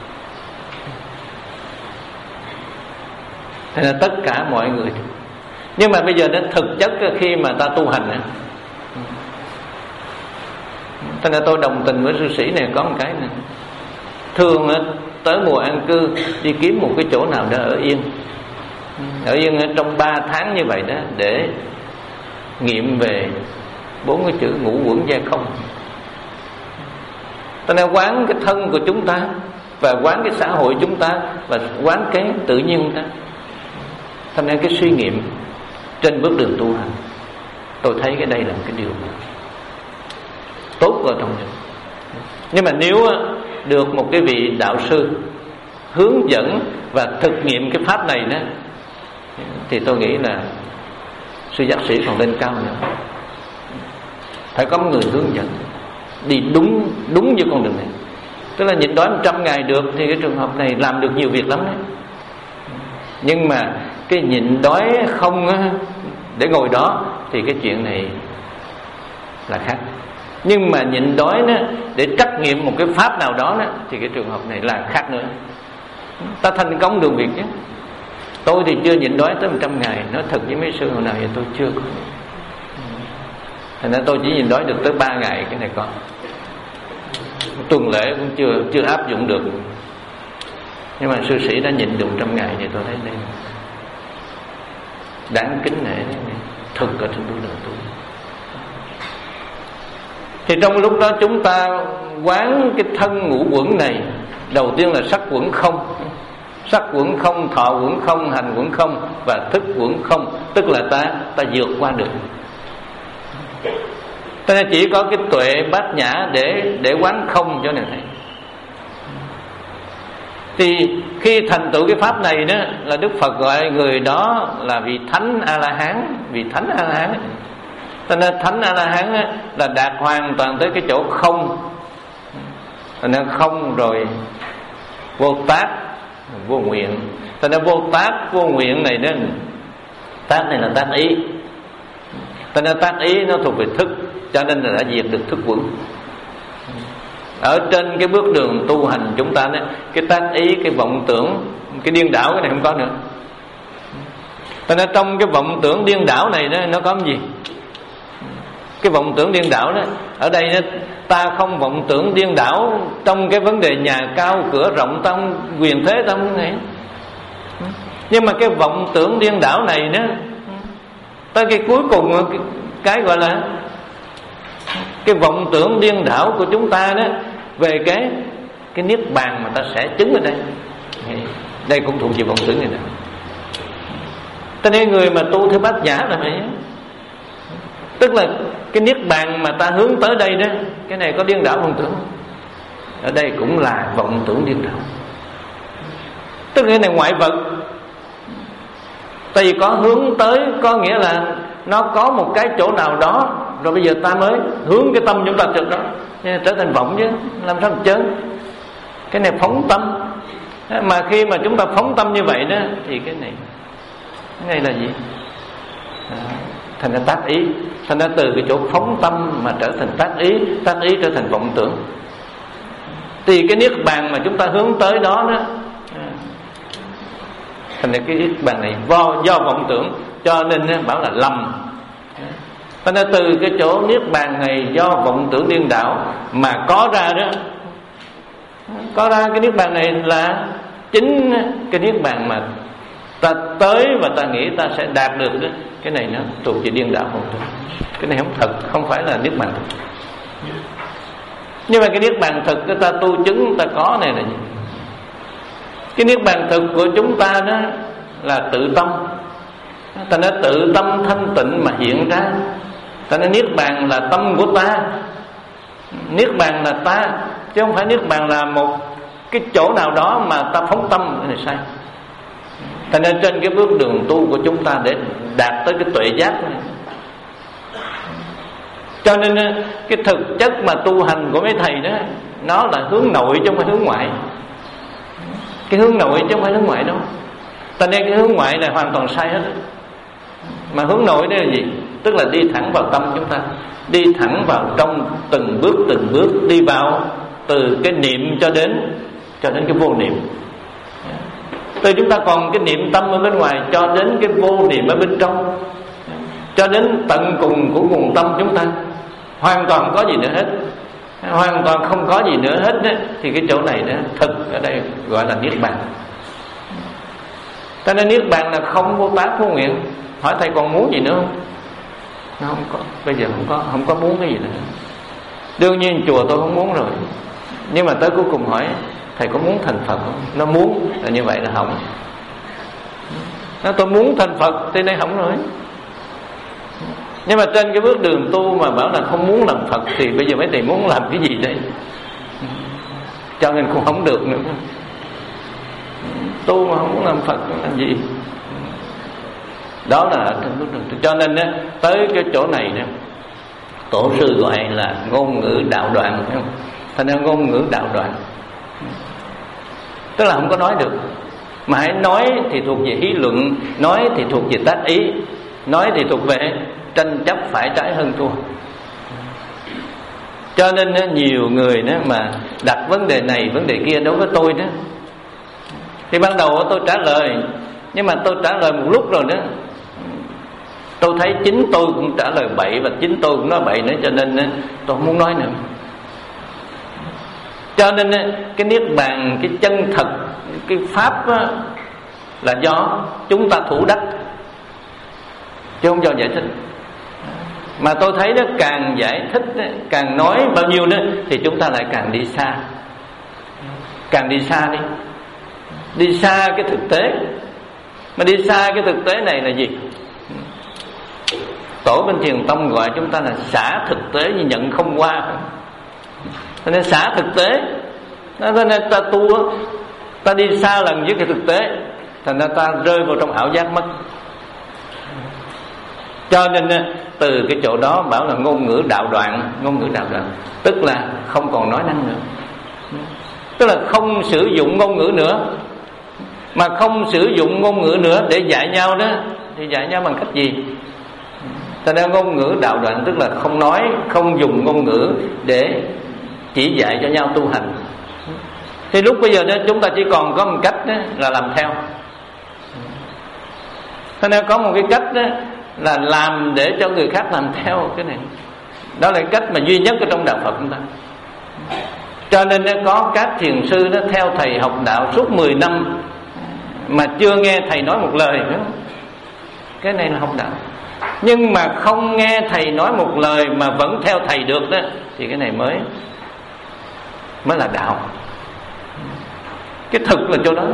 Thế là tất cả mọi người. Nhưng mà bây giờ đến thực chất khi mà ta tu hành, thế nên tôi đồng tình với sư sĩ này có một cái này. Thường tới mùa an cư đi kiếm một cái chỗ nào đó ở yên, ở yên trong ba tháng như vậy đó, để nghiệm về bốn cái chữ ngũ quẩn gia không. Ta nên quán cái thân của chúng ta, và quán cái xã hội chúng ta, và quán cái tự nhiên chúng ta. Thành nên cái suy nghiệm trên bước đường tu hành, tôi thấy cái đây là một cái điều tốt ở trong mình. Nhưng mà nếu được một cái vị đạo sư hướng dẫn và thực nghiệm cái pháp này đó, thì tôi nghĩ là sư giác sĩ còn lên cao nữa. Phải có một người hướng dẫn đi đúng đúng như con đường này. Tức là nhịn đói một trăm ngày được thì cái trường hợp này làm được nhiều việc lắm đấy. Nhưng mà cái nhịn đói không để ngồi đó thì cái chuyện này là khác. Nhưng mà nhịn đói đó, để trắc nghiệm một cái pháp nào đó, đó thì cái trường hợp này là khác nữa. Ta thành công được việc chứ. Tôi thì chưa nhịn đói tới một trăm ngày. Nói thật với mấy sư hồi nào giờ tôi chưa có. Thành ra tôi chỉ nhịn đói được tới ba ngày. Cái này có tuần lễ cũng chưa chưa áp dụng được. Nhưng mà sư sĩ đã nhịn được một trăm ngày thì tôi thấy đây đáng kính nể, thực ở trên núi Đường Tu. Thì trong lúc đó chúng ta quán cái thân ngũ quẩn này. Đầu tiên là sắc quẩn không, sắc quẩn không, thọ quẩn không, hành quẩn không và thức quẩn không. Tức là ta ta vượt qua được. Ta chỉ có cái tuệ bát nhã để để quán không cho nên thầy. Thì khi thành tựu cái pháp này đó là Đức Phật gọi người đó là vị thánh A La Hán, vị thánh A La Hán. Cho nên thánh A La Hán là đạt hoàn toàn tới cái chỗ không. Cho nên không rồi vô tác, vô nguyện. Cho nên vô tác, vô nguyện này đó, tác này là tác ý. Cho nên tác ý nó thuộc về thức, cho nên là đã diệt được thức quẩn. Ở trên cái bước đường tu hành chúng ta đó, cái tác ý, cái vọng tưởng, cái điên đảo cái này không có nữa. Cho nên trong cái vọng tưởng điên đảo này đó, nó có cái gì? Cái vọng tưởng điên đảo đó, ở đây đó, ta không vọng tưởng điên đảo trong cái vấn đề nhà cao cửa rộng, trong quyền thế trong này. Nhưng mà cái vọng tưởng điên đảo này đó, tới cái cuối cùng cái, cái gọi là cái vọng tưởng điên đảo của chúng ta đó về cái cái niết bàn mà ta sẽ chứng ở đây. Đây cũng thuộc về vọng tưởng này nè. Cho nên người mà tu theo bát nhã là vậy. Tức là cái niết bàn mà ta hướng tới đây đó, cái này có điên đảo vọng tưởng. Ở đây cũng là vọng tưởng điên đảo. Tức là cái này ngoại vật. Tại vì có hướng tới, có nghĩa là nó có một cái chỗ nào đó, rồi bây giờ ta mới hướng cái tâm chúng ta trực đó, trở thành vọng chứ làm sao chớn. Cái này phóng tâm. Mà khi mà chúng ta phóng tâm như vậy đó thì cái này cái này là gì? À, thành ra tác ý. Thành ra từ cái chỗ phóng tâm mà trở thành tác ý, tác ý trở thành vọng tưởng. Thì cái niết bàn mà chúng ta hướng tới đó đó, thành ra cái niết bàn này do, do vọng tưởng cho nên bảo là lầm. Thành ra từ cái chỗ niết bàn này do vọng tưởng điên đảo mà có ra đó, có ra cái niết bàn này là chính cái niết bàn mà ta tới và ta nghĩ ta sẽ đạt được đó. Cái này nó thuộc về điên đảo vọng tưởng. Cái này không thật, không phải là niết bàn thực. Nhưng mà cái niết bàn thực cái ta tu chứng ta có này là gì? Cái niết bàn thực của chúng ta đó là tự tâm. Ta nói tự tâm thanh tịnh mà hiện ra. Ta nói niết bàn là tâm của ta. Niết bàn là ta, chứ không phải niết bàn là một cái chỗ nào đó mà ta phóng tâm. Cái này sai. Ta nên trên cái bước đường tu của chúng ta để đạt tới cái tuệ giác này. Cho nên cái thực chất mà tu hành của mấy thầy đó, nó là hướng nội chứ không phải hướng ngoại. Cái hướng nội chứ không phải hướng ngoại đâu. Ta nên cái hướng ngoại là hoàn toàn sai hết. Mà hướng nội đây là gì? Tức là đi thẳng vào tâm chúng ta, đi thẳng vào trong từng bước từng bước, đi vào từ cái niệm cho đến cho đến cái vô niệm. Từ chúng ta còn cái niệm tâm ở bên ngoài cho đến cái vô niệm ở bên trong, cho đến tận cùng của nguồn tâm chúng ta, hoàn toàn không có gì nữa hết, hoàn toàn không có gì nữa hết đó. Thì cái chỗ này đó, thực ở đây gọi là niết bàn. Cho nên niết bàn là không vô tác vô nguyện. Hỏi thầy còn muốn gì nữa không? Nó không có, bây giờ không có, không có muốn cái gì nữa. Đương nhiên chùa tôi không muốn rồi. Nhưng mà tới cuối cùng hỏi thầy có muốn thành Phật không? Nó muốn, là như vậy là hỏng. Nó tôi muốn thành Phật thì đây hỏng rồi. Nhưng mà trên cái bước đường tu mà bảo là không muốn làm Phật thì bây giờ mấy thầy muốn làm cái gì đây? Cho nên cũng không được nữa. Tu mà không muốn làm Phật làm gì? Đó là trên bước đường. Cho nên á, tới cái chỗ này đó, tổ sư gọi là ngôn ngữ đạo đoạn, phải không? Thành ra ngôn ngữ đạo đoạn, tức là không có nói được. Mà hãy nói thì thuộc về ý luận, nói thì thuộc về tác ý, nói thì thuộc về tranh chấp phải trái hơn thua. Cho nên nhiều người đó mà đặt vấn đề này vấn đề kia đối với tôi đó, thì ban đầu tôi trả lời, nhưng mà tôi trả lời một lúc rồi đó, tôi thấy chính tôi cũng trả lời bậy và chính tôi cũng nói bậy nữa, cho nên tôi không muốn nói nữa. Cho nên cái niết bàn, cái chân thật, cái pháp đó, là do chúng ta thủ đắc, chứ không do giải thích. Mà tôi thấy đó, càng giải thích, càng nói bao nhiêu đó, thì chúng ta lại càng đi xa. Càng đi xa đi Đi xa cái thực tế. Mà đi xa cái thực tế này là gì? Tổ bên Thiền Tông gọi chúng ta là xả thực tế như nhận không qua. Cho nên xả thực tế, cho nên ta tu, ta đi xa lần với cái thực tế, thành ra ta rơi vào trong ảo giác mất. Cho nên từ cái chỗ đó bảo là ngôn ngữ đạo đoạn. Ngôn ngữ đạo đoạn tức là không còn nói năng nữa, tức là không sử dụng ngôn ngữ nữa. Mà không sử dụng ngôn ngữ nữa để dạy nhau đó, thì dạy nhau bằng cách gì? Thành ra ngôn ngữ đạo đoạn tức là không nói, không dùng ngôn ngữ để chỉ dạy cho nhau tu hành. Thì lúc bây giờ đó chúng ta chỉ còn có một cách đó là làm theo. Thành ra có một cái cách đó là làm để cho người khác làm theo cái này. Đó là cách mà duy nhất ở trong đạo Phật chúng ta. Cho nên nó có các thiền sư đó theo thầy học đạo suốt mười năm mà chưa nghe thầy nói một lời nữa. Cái này là học đạo. Nhưng mà không nghe thầy nói một lời mà vẫn theo thầy được đó, thì cái này mới mới là đạo. Cái thực là chỗ đó.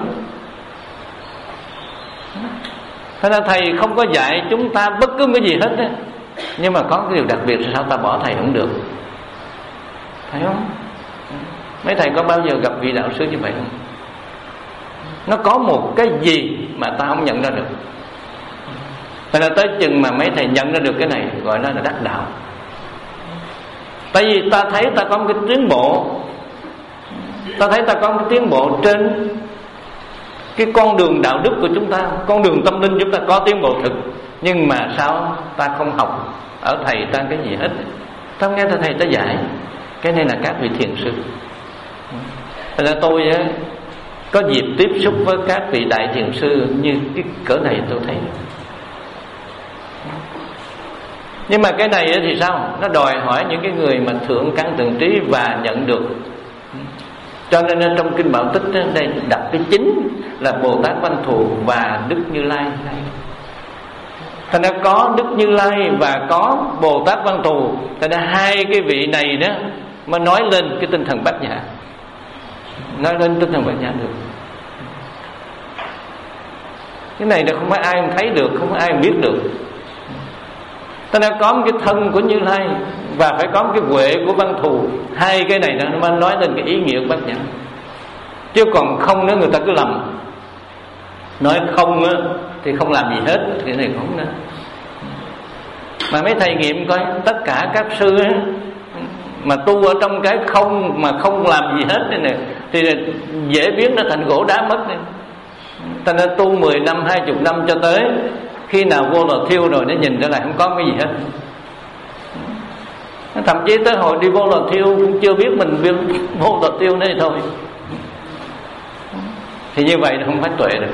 Thế nên thầy không có dạy chúng ta bất cứ cái gì hết đó. Nhưng mà có cái điều đặc biệt là sao ta bỏ thầy không được? Thấy không? Mấy thầy có bao giờ gặp vị đạo sư như vậy không? Nó có một cái gì mà ta không nhận ra được. Thế nên tới chừng mà mấy thầy nhận ra được cái này, gọi nó là đắc đạo. Tại vì ta thấy ta có một cái tiến bộ, ta thấy ta có một cái tiến bộ trên cái con đường đạo đức của chúng ta, con đường tâm linh chúng ta có tiến bộ thực. Nhưng mà sao ta không học ở thầy ta cái gì hết? Ta không nghe ta thầy ta dạy. Cái này là các vị thiền sư. Thế nên tôi á, có dịp tiếp xúc với các vị đại thiền sư như cái cỡ này tôi thấy. Nhưng mà cái này thì sao? Nó đòi hỏi những cái người mà thượng căn tường trí và nhận được. Cho nên trong Kinh Bảo Tích đây đặt cái chính là Bồ Tát Văn Thù và Đức Như Lai. Thành ra có Đức Như Lai và có Bồ Tát Văn Thù, thành ra hai cái vị này đó mới nói lên cái tinh thần bát nhã, nói lên tinh thần bát nhã được. Cái này là không phải ai thấy được, không phải ai biết được. Thành ra có một cái thân của Như Lai và phải có một cái huệ của Văn Thù. Hai cái này nó mới nói lên cái ý nghĩa của bát nhã. Chứ còn không nữa người ta cứ lầm. Nói không á thì không làm gì hết, cái này không nữa. Mà mấy thầy nghiệm coi, tất cả các sư á, mà tu ở trong cái không mà không làm gì hết này nè, thì dễ biến nó thành gỗ đá mất này. Ta nên tu mười năm, hai mươi năm cho tới khi nào vô lò thiêu rồi nó nhìn ra lại không có cái gì hết. Thậm chí tới hồi đi vô lò thiêu cũng chưa biết mình vô lò thiêu nữa thôi. Thì như vậy là không phải tuệ được.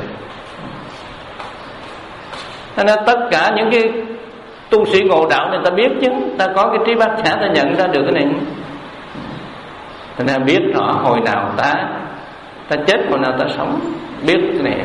Nên tất cả những cái tu sĩ ngộ đạo này ta biết chứ, ta có cái trí bát nhã, ta nhận ra được cái này. Ta nên biết rõ hồi nào ta ta chết, hồi nào ta sống, biết cái này.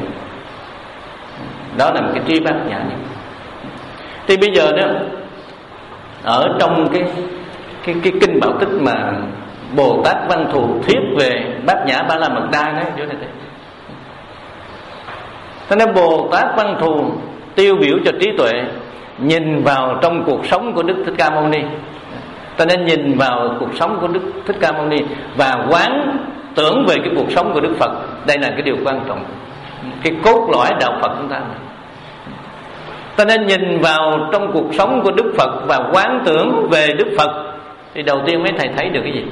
Đó là một cái trí bát nhã. Thì bây giờ đó, ở trong cái cái cái kinh Bảo Tích mà Bồ Tát Văn Thù thuyết về bát nhã ba la mật đa đó, chỗ này thế. Thế nên Bồ Tát Văn Thù tiêu biểu cho trí tuệ nhìn vào trong cuộc sống của Đức Thích Ca Mâu Ni. Ta nên nhìn vào cuộc sống của Đức Thích Ca Mâu Ni và quán tưởng về cái cuộc sống của Đức Phật. Đây là cái điều quan trọng, cái cốt lõi đạo Phật chúng ta. Ta nên nhìn vào trong cuộc sống của Đức Phật và quán tưởng về Đức Phật. Thì đầu tiên mấy thầy thấy được cái gì?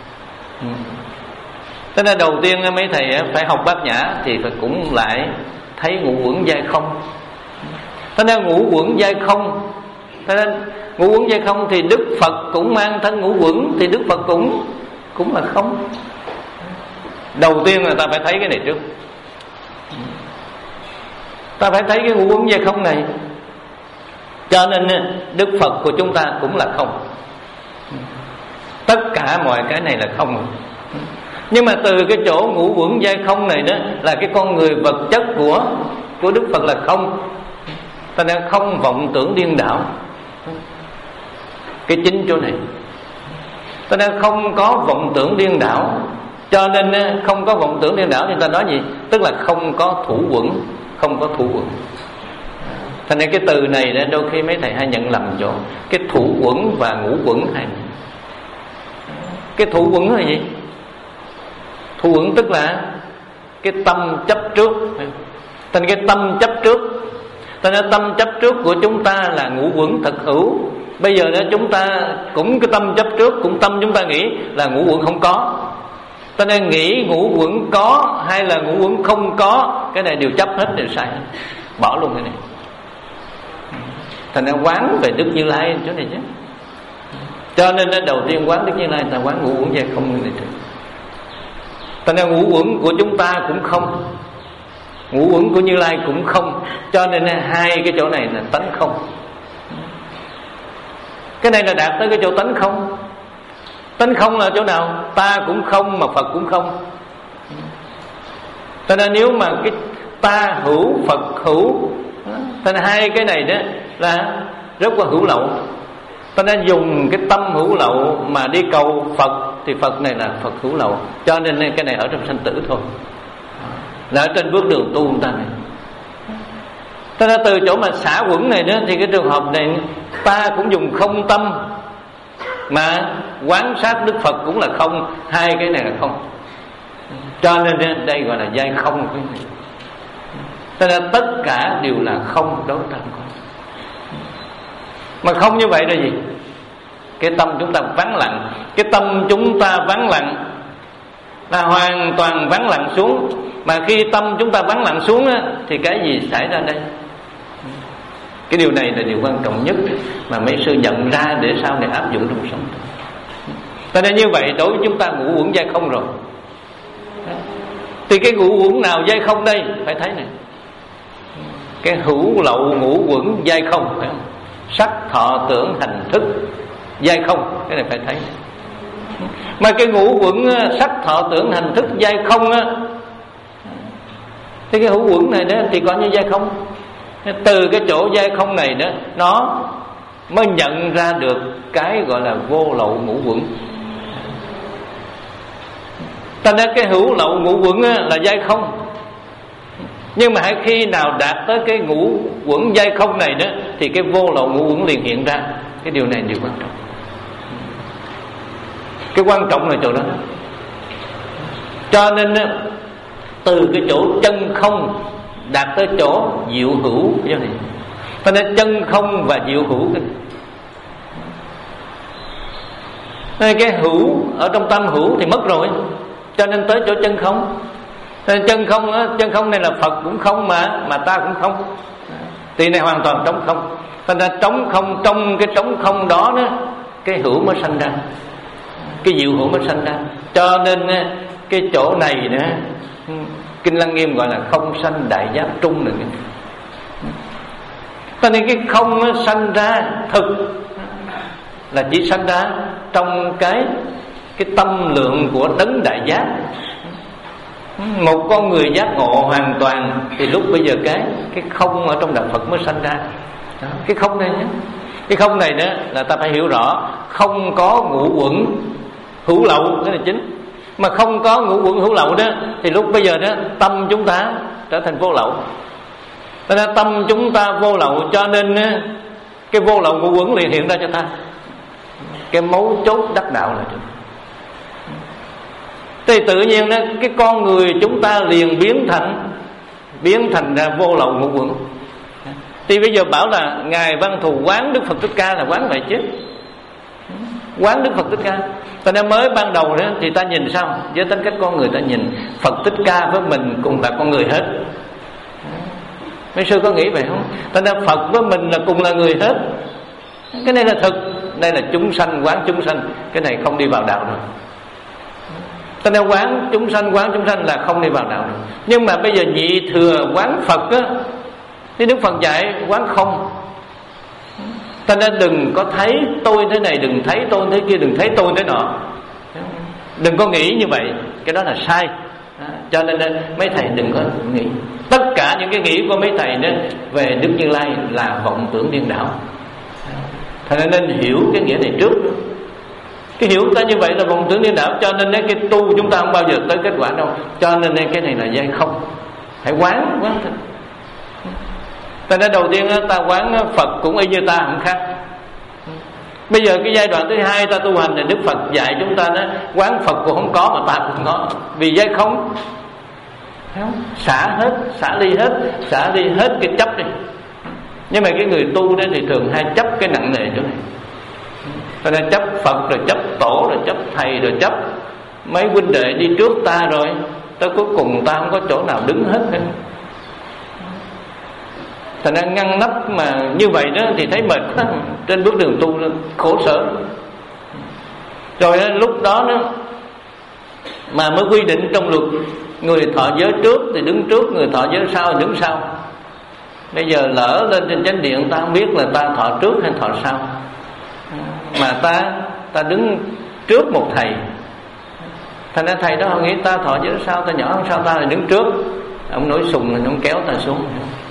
Thế nên đầu tiên mấy thầy phải học Bát Nhã thì phải cũng lại thấy ngũ uẩn giai không. Thế nên ngũ uẩn giai không, thế nên ngũ uẩn giai không thì Đức Phật cũng mang thân ngũ uẩn, thì Đức Phật cũng cũng là không. Đầu tiên là ta phải thấy cái này trước. Ta phải thấy cái ngũ uẩn giai không này. Cho nên Đức Phật của chúng ta cũng là không. Tất cả mọi cái này là không. Nhưng mà từ cái chỗ ngũ uẩn giai không này đó là cái con người vật chất của của Đức Phật là không. Ta nên không vọng tưởng điên đảo. Cái chính chỗ này. Ta nên không có vọng tưởng điên đảo. Cho nên không có vọng tưởng điên đảo thì ta nói gì? Tức là không có thủ uẩn, không có thủ uẩn. Thành nên cái từ này đó, đôi khi mấy thầy hay nhận lầm chỗ cái thủ uẩn và ngũ uẩn hay. Cái thủ uẩn là gì? Thủ uẩn tức là cái tâm chấp trước. Thành cái tâm chấp trước, thành ra tâm chấp trước của chúng ta là ngũ uẩn thực hữu. Bây giờ đó chúng ta cũng cái tâm chấp trước, cũng tâm chúng ta nghĩ là ngũ uẩn không có. Cho nên nghĩ ngũ uẩn có hay là ngũ uẩn không có, cái này đều chấp hết, đều sai hết. Bỏ luôn cái này. Thành ra quán về Đức Như Lai chỗ này chứ. Cho nên đầu tiên quán Đức Như Lai là quán ngũ uẩn giai không này trước. Thành ra ngũ uẩn của chúng ta cũng không, ngũ uẩn của Như Lai cũng không. Cho nên hai cái chỗ này là tánh không. Cái này là đạt tới cái chỗ tánh không. Tánh không là chỗ nào? Ta cũng không mà Phật cũng không. Cho nên nếu mà cái ta hữu Phật hữu, cho nên hai cái này đó là rất là hữu lậu. Cho nên dùng cái tâm hữu lậu mà đi cầu Phật thì Phật này là Phật hữu lậu. Cho nên cái này ở trong sanh tử thôi, là ở trên bước đường tu ta này. Cho nên từ chỗ mà xả quẩn này đó, thì cái trường hợp này ta cũng dùng không tâm mà quán sát Đức Phật cũng là không. Hai cái này là không. Cho nên đây gọi là giai không. Cho nên tất cả đều là không đối với không. Mà không như vậy là gì? Cái tâm chúng ta vắng lặng. Cái tâm chúng ta vắng lặng là hoàn toàn vắng lặng xuống. Mà khi tâm chúng ta vắng lặng xuống á, thì cái gì xảy ra đây? Cái điều này là điều quan trọng nhất mà mấy sư nhận ra để sau này áp dụng trong cuộc sống. Cho nên như vậy đối với chúng ta ngũ uẩn giai không rồi. Thì cái ngũ uẩn nào giai không đây? Phải thấy này. Cái hữu lậu ngũ uẩn giai không, phải không? Sắc thọ tưởng hành thức giai không, cái này phải thấy. Mà cái ngũ uẩn sắc thọ tưởng hành thức giai không á, thì cái hữu uẩn này đó thì coi như giai không. Từ cái chỗ giai không này đó, nó mới nhận ra được cái gọi là vô lậu ngũ uẩn. Ta nói cái hữu lậu ngũ uẩn là giai không. Nhưng mà hãy khi nào đạt tới cái ngũ uẩn giai không này đó, thì cái vô lậu ngũ uẩn liền hiện ra. Cái điều này điều quan trọng. Cái quan trọng là chỗ đó. Cho nên từ cái chỗ chân không đạt tới chỗ diệu hữu cái này. Cho nên chân không và diệu hữu cái này. Cái hữu ở trong tâm hữu thì mất rồi. Cho nên tới chỗ chân không. Nên chân không á, chân không này là Phật cũng không mà mà ta cũng không. Thì này hoàn toàn trống không. Thành ra trống không, trong cái trống không đó đó, cái hữu mới sanh ra, cái diệu hữu mới sanh ra. Cho nên cái chỗ này nữa, Kinh Lăng Nghiêm gọi là không sanh đại giác trung nữa. Cho nên cái không nó sanh ra thực là chỉ sanh ra trong cái cái tâm lượng của đấng đại giác. Một con người giác ngộ hoàn toàn thì lúc bây giờ cái cái không ở trong đạo Phật mới sanh ra. Đó, cái không này nhé. Cái không này đó là ta phải hiểu rõ, không có ngũ uẩn hữu lậu, cái này chính. Mà không có ngũ uẩn hữu lậu đó thì lúc bây giờ đó tâm chúng ta trở thành vô lậu. Cho nên tâm chúng ta vô lậu, cho nên cái vô lậu ngũ uẩn liền hiện ra cho ta. Cái mấu chốt đắc đạo là thì tự nhiên đó, cái con người chúng ta liền biến thành biến thành ra vô lậu ngũ uẩn. Thì bây giờ bảo là ngài Văn Thù quán Đức Phật Thích Ca là quán vậy chứ, quán Đức Phật Thích Ca. Cho nên mới ban đầu đó thì ta nhìn sao với tính cách con người, ta nhìn Phật Thích Ca với mình cùng là con người hết. Mấy sư có nghĩ vậy không? Cho nên Phật với mình là cùng là người hết. Cái này là thực, đây là chúng sanh quán chúng sanh. Cái này không đi vào đạo rồi. Cho nên quán chúng sanh quán chúng sanh là không đi vào đạo rồi. Nhưng mà bây giờ nhị thừa quán Phật á, thì Đức Phật dạy quán không. Cho nên đừng có thấy tôi thế này, đừng thấy tôi thế kia, đừng thấy tôi thế nọ. Đừng có nghĩ như vậy, cái đó là sai. Cho nên mấy thầy đừng có nghĩ. Tất cả những cái nghĩ của mấy thầy đó về Đức Như Lai là vọng tưởng điên đảo. Cho nên nên hiểu cái nghĩa này trước. Cái hiểu ta như vậy là vọng tưởng điên đảo. Cho nên cái tu chúng ta không bao giờ tới kết quả đâu. Cho nên cái này là dây không. Hãy quán, quán thật. Cho nên đầu tiên ta quán Phật cũng y như ta, không khác. Bây giờ cái giai đoạn thứ hai ta tu hành thì Đức Phật dạy chúng ta đó, quán Phật cũng không có mà ta cũng có. Vì dây không, xả hết, xả ly hết, xả đi hết cái chấp đi. Nhưng mà cái người tu đó thì thường hay chấp cái nặng nề chỗ này. Cho nên chấp Phật rồi chấp tổ rồi chấp thầy rồi chấp mấy huynh đệ đi trước ta rồi, tới cuối cùng ta không có chỗ nào đứng hết hết. Thành ra ngăn nắp mà như vậy đó thì thấy mệt quá. Trên bước đường tu khổ sở. Rồi lúc đó đó mà mới quy định trong luật, người thọ giới trước thì đứng trước, người thọ giới sau thì đứng sau. Bây giờ lỡ lên trên chánh điện ta không biết là ta thọ trước hay thọ sau, mà ta ta đứng trước một thầy. Thành ra thầy đó họ nghĩ ta thọ giới sau, ta nhỏ hơn sau, ta là đứng trước. Ông nổi sùng rồi ông kéo ta xuống.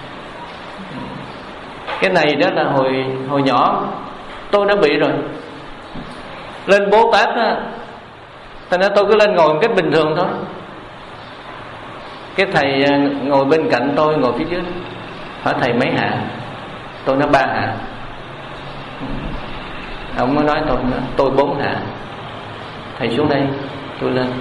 Cái này đó là hồi hồi nhỏ tôi đã bị rồi. Lên Bố Tát á, thành ra tôi cứ lên ngồi một cách bình thường thôi. Cái thầy ngồi bên cạnh tôi, ngồi phía dưới, hỏi thầy mấy hạ? Tôi nói ba hạ. Ông mới nói tôi tôi bốn hạ. Thầy xuống đây, tôi lên.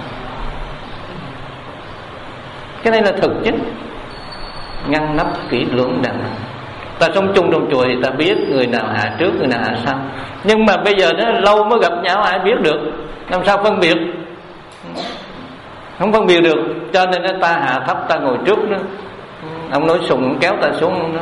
Cái này là thực chất, ngăn nắp kỹ lưỡng đàng hoàng. Ta sống chung trong chùa thì ta biết người nào hạ trước, người nào hạ sau. Nhưng mà bây giờ đó lâu mới gặp nhau, ai biết được, làm sao phân biệt? Không phân biệt được. Cho nên ta hạ thấp, ta ngồi trước nữa. Ông nói sùng, ông kéo ta xuống.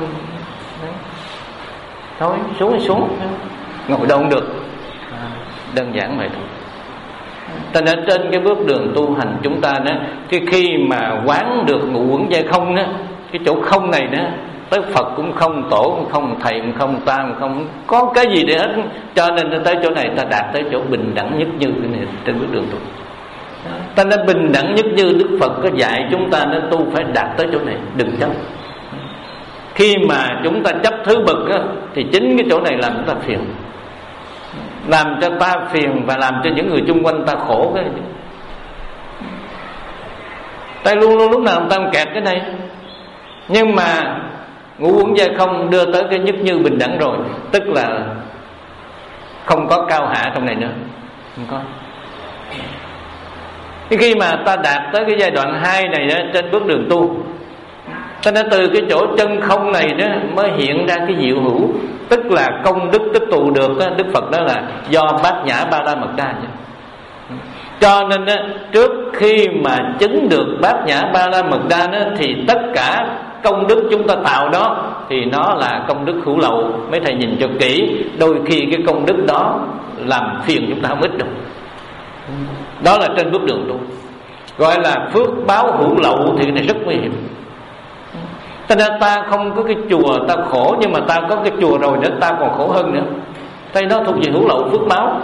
Thôi xuống thì xuống, ngồi đâu cũng được. Đơn giản vậy thôi. Cho nên trên cái bước đường tu hành chúng ta đó, cái khi mà quán được ngũ uẩn giai không đó, cái chỗ không này đó, tới Phật cũng không, tổ cũng không, thầy cũng không, ta cũng không, có cái gì để hết. Cho nên tới chỗ này ta đạt tới chỗ bình đẳng nhất như cái này trên bước đường tu. Ta nên bình đẳng nhất như Đức Phật có dạy chúng ta nên tu phải đạt tới chỗ này, đừng chấp. Khi mà chúng ta chấp thứ bậc á, thì chính cái chỗ này làm chúng ta phiền, làm cho ta phiền và làm cho những người chung quanh ta khổ. Cái ta luôn luôn lúc nào ta kẹt cái này. Nhưng mà ngũ uẩn giai không đưa tới cái nhất như bình đẳng rồi, tức là không có cao hạ trong này nữa, không có. Cái khi mà ta đạt tới cái giai đoạn hai này đó, trên bước đường tu, cho nên từ cái chỗ chân không này đó mới hiện ra cái diệu hữu, tức là công đức tích tụ được đó, Đức Phật đó là do Bát Nhã Ba La Mật Đa. Cho nên đó, trước khi mà chứng được Bát Nhã Ba La Mật Đa đó, thì tất cả công đức chúng ta tạo đó thì nó là công đức hữu lậu. Mấy thầy nhìn cho kỹ, đôi khi cái công đức đó làm phiền chúng ta không ít đâu. Đó là trên bước đường tu, gọi là phước báo hữu lậu, thì cái này rất nguy hiểm. Cho nên ta không có cái chùa ta khổ, nhưng mà ta có cái chùa rồi nữa ta còn khổ hơn nữa. Tại nó thuộc về hữu lậu phước báo.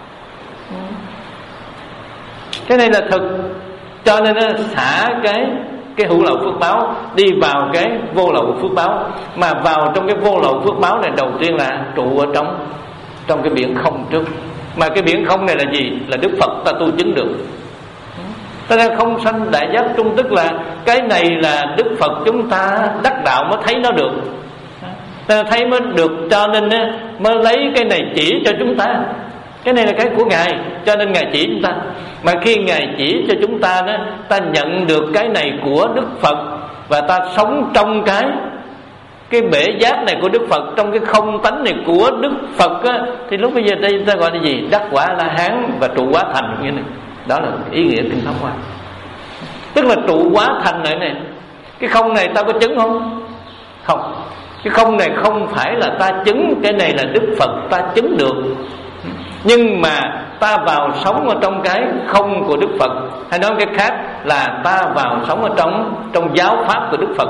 Cái này là thực. Cho nên nó xả cái cái hữu lậu phước báo, đi vào cái vô lậu phước báo. Mà vào trong cái vô lậu phước báo này, đầu tiên là trụ ở trong trong cái biển không trước. Mà cái biển không này là gì? Là Đức Phật ta tu chứng được. Cho nên không sanh đại giác trung, tức là cái này là Đức Phật chúng ta đắc đạo mới thấy nó được. ta thấy mới được, cho nên mới lấy cái này chỉ cho chúng ta. Cái này là cái của Ngài, cho nên Ngài chỉ chúng ta. Mà khi Ngài chỉ cho chúng ta đó, ta nhận được cái này của Đức Phật, và ta sống trong cái cái bể giác này của Đức Phật, trong cái không tánh này của Đức Phật á, thì lúc bây giờ đây ta gọi là gì? Đắc quả La Hán và trụ hóa thành như này. Đó là ý nghĩa kinh Pháp Hoa. Tức là trụ hóa thành này này. Cái không này ta có chứng không? Không. Cái không này không phải là ta chứng, cái này là Đức Phật ta chứng được. Nhưng mà ta vào sống ở trong cái không của Đức Phật, hay nói cái khác là ta vào sống ở trong trong giáo pháp của Đức Phật.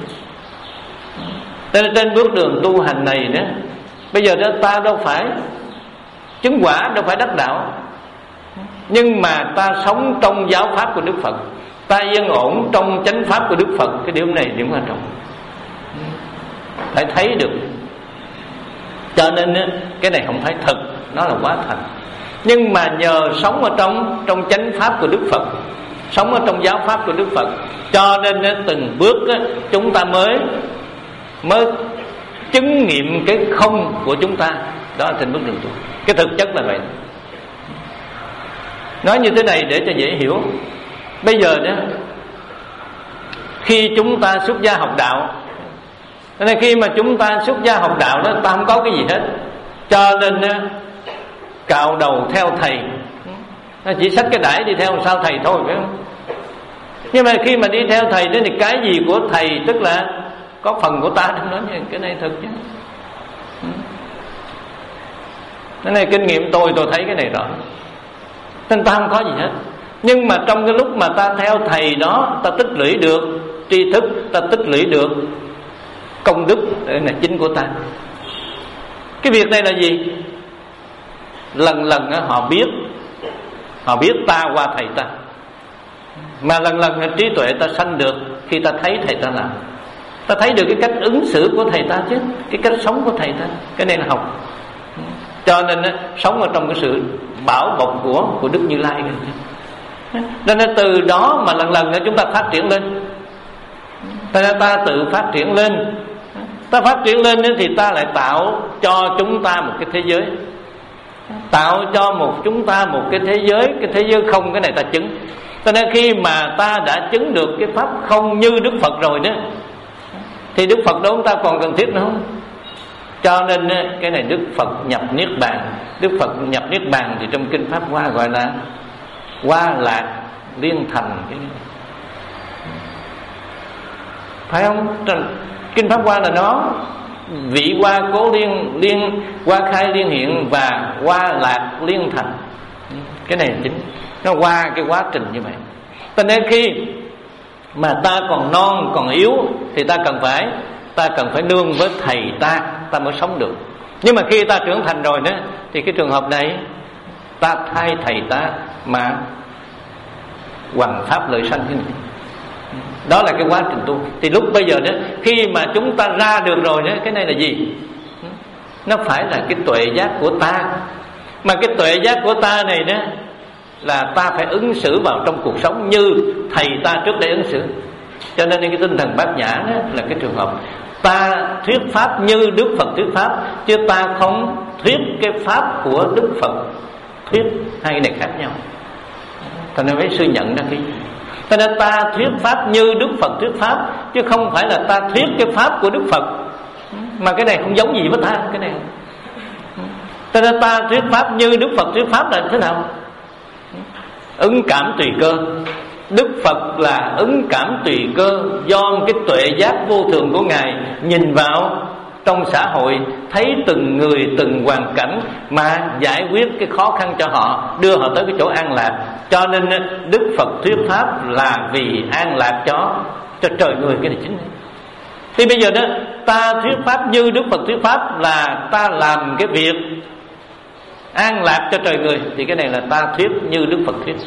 Trên, trên bước đường tu hành này nữa, bây giờ đó ta đâu phải chứng quả, đâu phải đắc đạo, nhưng mà ta sống trong giáo pháp của Đức Phật, ta yên ổn trong chánh pháp của Đức Phật. Cái điểm này điểm quan trọng, phải thấy được. Cho nên cái này không phải thật, nó là quá thành. Nhưng mà nhờ sống ở trong trong chánh pháp của Đức Phật, sống ở trong giáo pháp của Đức Phật, cho nên từng bước chúng ta mới mới chứng nghiệm cái không của chúng ta. Đó là trên bước đường tu. Cái thực chất là vậy. Nói như thế này để cho dễ hiểu. Bây giờ đó, khi chúng ta xuất gia học đạo, nên khi mà chúng ta xuất gia học đạo đó, ta không có cái gì hết, cho nên cạo đầu theo thầy, chỉ xách cái đãi đi theo sao thầy thôi, phải không? Nhưng mà khi mà đi theo thầy đó thì cái gì của thầy, tức là có phần của ta trong đó. Cái này thật chứ. Cái này kinh nghiệm tôi tôi thấy cái này rõ. Nên ta không có gì hết. Nhưng mà trong cái lúc mà ta theo thầy đó, ta tích lũy được tri thức, ta tích lũy được công đức, đây là chính của ta. Cái việc này là gì? Lần lần họ biết, họ biết ta qua thầy ta. Mà lần lần trí tuệ ta sanh được khi ta thấy thầy ta làm. Ta thấy được cái cách ứng xử của thầy ta chứ, cái cách sống của thầy ta. Cái này là học. Cho nên sống ở trong cái sự bảo bọc của của Đức Như Lai. Cho nên từ đó mà lần lần chúng ta phát triển lên. Ta, ta tự phát triển lên. Ta phát triển lên thì ta lại tạo cho chúng ta một cái thế giới, tạo cho một chúng ta một cái thế giới. Cái thế giới không, cái này ta chứng. Cho nên khi mà ta đã chứng được cái pháp không như Đức Phật rồi đó, thì Đức Phật đó chúng ta còn cần thiết nữa không? Cho nên cái này Đức Phật nhập Niết Bàn. Đức Phật nhập Niết Bàn thì trong kinh Pháp Hoa gọi là Hoa Lạc Liên Thành. Phải không? Kinh Pháp Hoa là nó vị Hoa Cố Liên, liên Hoa Khai Liên Hiện và Hoa Lạc Liên Thành. Cái này chính nó qua cái quá trình như vậy. Cho nên khi mà ta còn non còn yếu thì ta cần phải ta cần phải nương với thầy ta, ta mới sống được. Nhưng mà khi ta trưởng thành rồi nữa thì cái trường hợp này ta thay thầy ta mà hoằng pháp lợi sanh thế này. Đó là cái quá trình tu. Thì lúc bây giờ đó, khi mà chúng ta ra được rồi đó, cái này là gì? Nó phải là cái tuệ giác của ta. Mà cái tuệ giác của ta này đó là ta phải ứng xử vào trong cuộc sống như thầy ta trước đây ứng xử. Cho nên cái tinh thần bát nhã đó là cái trường hợp ta thuyết pháp như Đức Phật thuyết pháp, chứ ta không thuyết cái pháp của Đức Phật thuyết. Hai cái này khác nhau. Cho nên mấy sư nhận ra cái cho nên ta thuyết pháp như Đức Phật thuyết pháp, chứ không phải là ta thuyết cái pháp của Đức Phật. Mà cái này không giống gì với ta. Cái này cho nên ta thuyết pháp như Đức Phật thuyết pháp là thế nào? Ứng cảm tùy cơ. Đức Phật là ứng cảm tùy cơ, do cái tuệ giác vô thường của Ngài nhìn vào trong xã hội, thấy từng người từng hoàn cảnh mà giải quyết cái khó khăn cho họ, đưa họ tới cái chỗ an lạc. Cho nên Đức Phật thuyết pháp là vì an lạc cho cho trời người. Cái này chính này. Thì bây giờ đó ta thuyết pháp như Đức Phật thuyết pháp là ta làm cái việc an lạc cho trời người, thì cái này là ta thuyết như Đức Phật thuyết.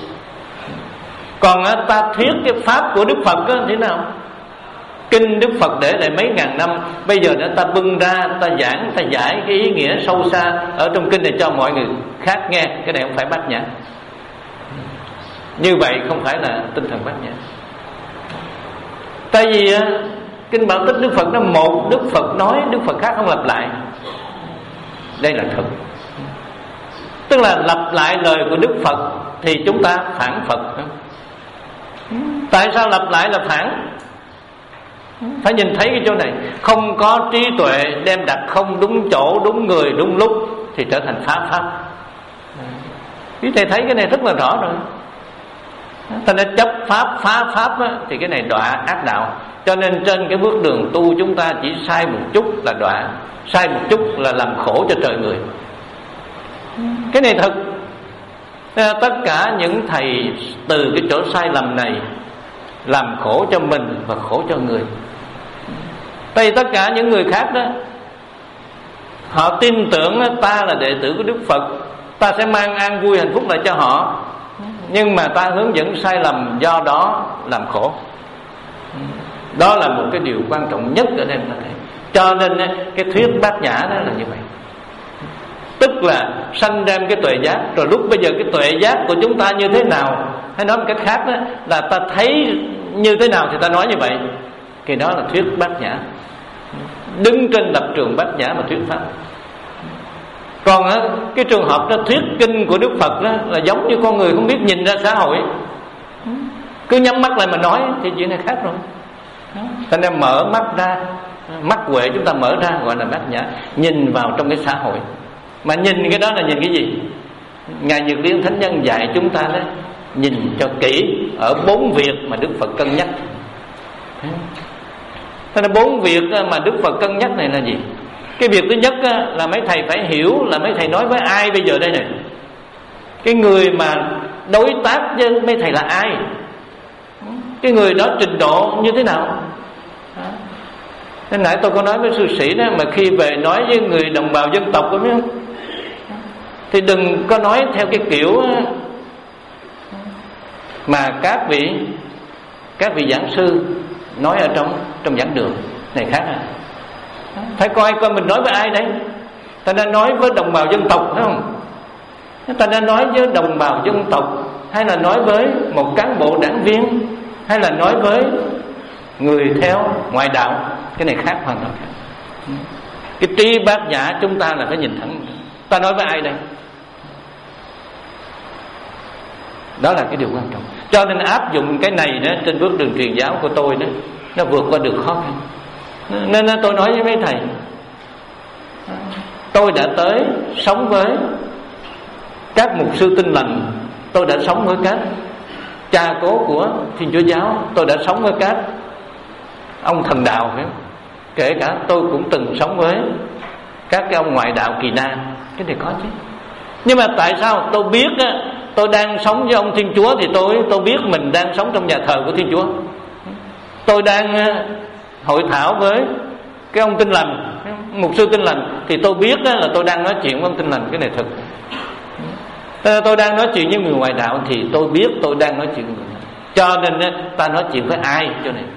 Còn ta thuyết cái pháp của Đức Phật đó, thế nào? Kinh Đức Phật để lại mấy ngàn năm, bây giờ đã ta bưng ra, ta giảng, ta giải cái ý nghĩa sâu xa ở trong kinh này cho mọi người khác nghe. Cái này không phải bát nhã. Như vậy không phải là tinh thần bát nhã. Tại vì Kinh Bảo Tích Đức Phật nó một Đức Phật nói, Đức Phật khác không lặp lại. Đây là thực. Tức là lặp lại lời của Đức Phật thì chúng ta phản Phật. Tại sao lặp lại là phản? Phải nhìn thấy cái chỗ này. Không có trí tuệ đem đặt không đúng chỗ, đúng người, đúng lúc thì trở thành phá pháp. Quý thầy thấy cái này rất là rõ rồi. Thành ra chấp pháp, phá pháp á, thì cái này đọa ác đạo. Cho nên trên cái bước đường tu chúng ta chỉ sai một chút là đọa, sai một chút là làm khổ cho trời người. Cái này thật. Tất cả những thầy từ cái chỗ sai lầm này làm khổ cho mình và khổ cho người. Tại vì tất cả những người khác đó, họ tin tưởng ta là đệ tử của Đức Phật, ta sẽ mang an vui hạnh phúc lại cho họ, nhưng mà ta hướng dẫn sai lầm, do đó làm khổ. Đó là một cái điều quan trọng nhất ở đây ta thấy. Cho nên cái thuyết bát nhã đó là như vậy. Tức là sanh ra cái tuệ giác. Rồi lúc bây giờ cái tuệ giác của chúng ta như thế nào, hay nói một cách khác đó, là ta thấy như thế nào thì ta nói như vậy. Cái đó là thuyết bát nhã, đứng trên lập trường bát nhã mà thuyết pháp. Còn á, cái trường hợp đó thuyết kinh của Đức Phật đó là giống như con người không biết nhìn ra xã hội, cứ nhắm mắt lại mà nói thì chuyện này khác rồi. Thành ra mở mắt ra, mắt huệ chúng ta mở ra gọi là bát nhã, nhìn vào trong cái xã hội. Mà nhìn cái đó là nhìn cái gì? Ngài Nhược Liên Thánh Nhân dạy chúng ta đó, nhìn cho kỹ ở bốn việc mà Đức Phật cân nhắc. Thế nên bốn việc mà Đức Phật cân nhắc này là gì? Cái việc thứ nhất là mấy thầy phải hiểu là mấy thầy nói với ai bây giờ đây này. Cái người mà đối tác với mấy thầy là ai? Cái người đó trình độ như thế nào? Nên nãy tôi có nói với sư sĩ đó, mà khi về nói với người đồng bào dân tộc có biết không, thì đừng có nói theo cái kiểu mà các vị các vị giảng sư nói ở trong trong giảng đường này khác à. Phải coi coi mình nói với ai đấy. Ta đã nói với đồng bào dân tộc phải không? Ta đã nói với đồng bào dân tộc, hay là nói với một cán bộ đảng viên, hay là nói với người theo ngoại đạo. Cái này khác hoàn toàn khác. Cái trí bát nhã chúng ta là phải nhìn thẳng. Ta nói với ai đây? Đó là cái điều quan trọng. Cho nên áp dụng cái này đó trên bước đường truyền giáo của tôi đó, nó vượt qua được khó khăn. Nên tôi nói với mấy thầy, tôi đã tới sống với các mục sư Tin Lành, tôi đã sống với các cha cố của Thiên Chúa giáo, tôi đã sống với các ông thần đạo, phải không? Kể cả tôi cũng từng sống với các cái ông ngoại đạo Kỳ Na. Cái này có chứ. Nhưng mà tại sao tôi biết á, tôi đang sống với ông Thiên Chúa thì tôi tôi biết mình đang sống trong nhà thờ của Thiên Chúa. Tôi đang hội thảo với cái ông Tin Lành, mục sư Tin Lành, thì tôi biết á, là tôi đang nói chuyện với ông Tin Lành. Cái này thật. Tôi đang nói chuyện với người ngoại đạo thì tôi biết tôi đang nói chuyện với người. Cho nên á, ta nói chuyện với ai chỗ này.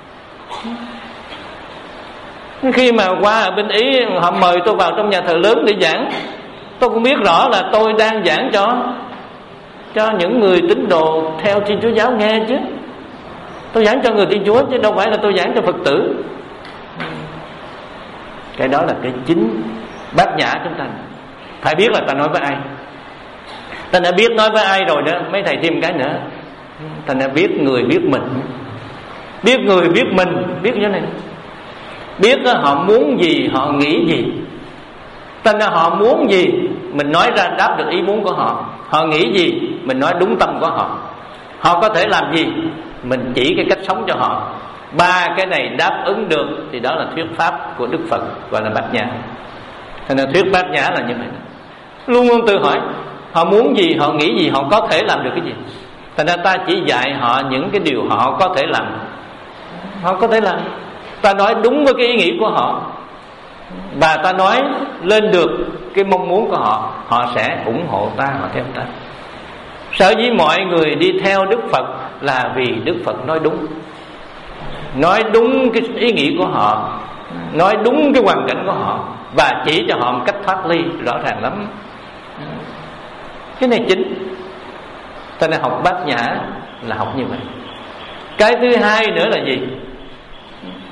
Khi mà qua ở bên Ý, họ mời tôi vào trong nhà thờ lớn để giảng, tôi cũng biết rõ là tôi đang giảng cho cho những người tín đồ theo Thiên Chúa giáo nghe chứ. Tôi giảng cho người Thiên Chúa chứ đâu phải là tôi giảng cho Phật tử. Cái đó là cái chính bát nhã chúng ta. Phải biết là ta nói với ai. Ta đã biết nói với ai rồi đó, mấy thầy thêm cái nữa. Ta đã biết người biết mình. Biết người biết mình, biết như thế này. Biết họ muốn gì, họ nghĩ gì. Thành ra họ muốn gì, mình nói ra đáp được ý muốn của họ. Họ nghĩ gì, mình nói đúng tâm của họ. Họ có thể làm gì, mình chỉ cái cách sống cho họ. Ba cái này đáp ứng được thì đó là thuyết pháp của Đức Phật, gọi là bát nhã. Thành ra thuyết bát nhã là như vậy. Luôn luôn tự hỏi họ muốn gì, họ nghĩ gì, họ có thể làm được cái gì. Thành ra ta chỉ dạy họ những cái điều họ có thể làm. Họ có thể làm. Ta nói đúng với cái ý nghĩ của họ, và ta nói lên được cái mong muốn của họ, họ sẽ ủng hộ ta, họ theo ta. Sở dĩ mọi người đi theo Đức Phật là vì Đức Phật nói đúng, nói đúng cái ý nghĩ của họ, nói đúng cái hoàn cảnh của họ, và chỉ cho họ một cách thoát ly rõ ràng lắm. Cái này chính. Ta nên học bát nhã là học như vậy. Cái thứ hai nữa là gì?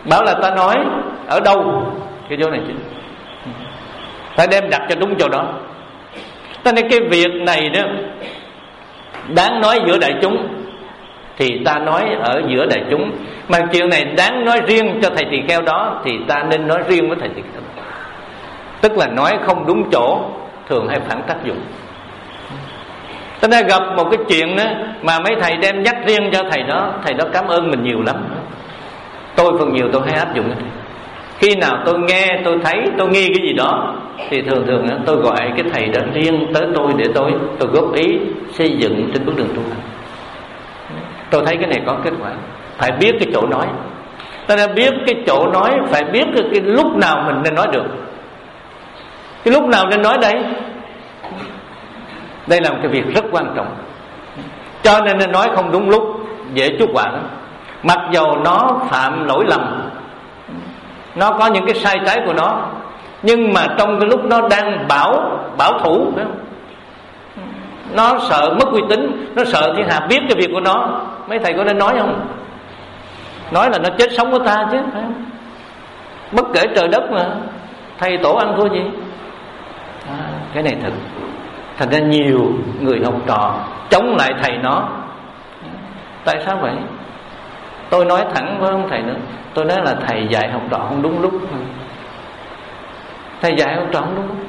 bảo là ta nói ở đâu, cái chỗ này chứ, ta đem đặt cho đúng chỗ đó. Cho nên cái việc này đó đáng nói giữa đại chúng thì ta nói ở giữa đại chúng, mà chuyện này đáng nói riêng cho thầy tỳ kheo đó thì ta nên nói riêng với thầy tỳ kheo đó. Tức là nói không đúng chỗ thường hay phản tác dụng. Cho nên gặp một cái chuyện đó mà mấy thầy đem nhắc riêng cho thầy đó, thầy đó cảm ơn mình nhiều lắm. Tôi phần nhiều tôi hay áp dụng. Khi nào tôi nghe, tôi thấy, tôi nghi cái gì đó thì thường thường tôi gọi cái thầy đó riêng tới tôi để tôi tôi góp ý xây dựng trên bước đường tu hành. Tôi thấy cái này có kết quả. Phải biết cái chỗ nói. Ta đã biết cái chỗ nói, phải biết cái, cái lúc nào mình nên nói được. Cái lúc nào nên nói đây. Đây là một cái việc rất quan trọng. Cho nên nên nói không đúng lúc dễ chuốc họa lắm. Mặc dầu nó phạm lỗi lầm, nó có những cái sai trái của nó, nhưng mà trong cái lúc nó đang bảo bảo thủ, phải không? Nó sợ mất uy tín, nó sợ thiên hạ biết cái việc của nó. Mấy thầy có nên nói không? Nói là nó chết sống của ta chứ, phải không? Bất kể trời đất mà, thầy tổ ăn thua gì. À, cái này thật. Thành ra nhiều người học trò chống lại thầy nó. Tại sao vậy? Tôi nói thẳng với ông thầy nữa, tôi nói là thầy dạy học trò không đúng lúc. Thầy dạy học trò không đúng lúc.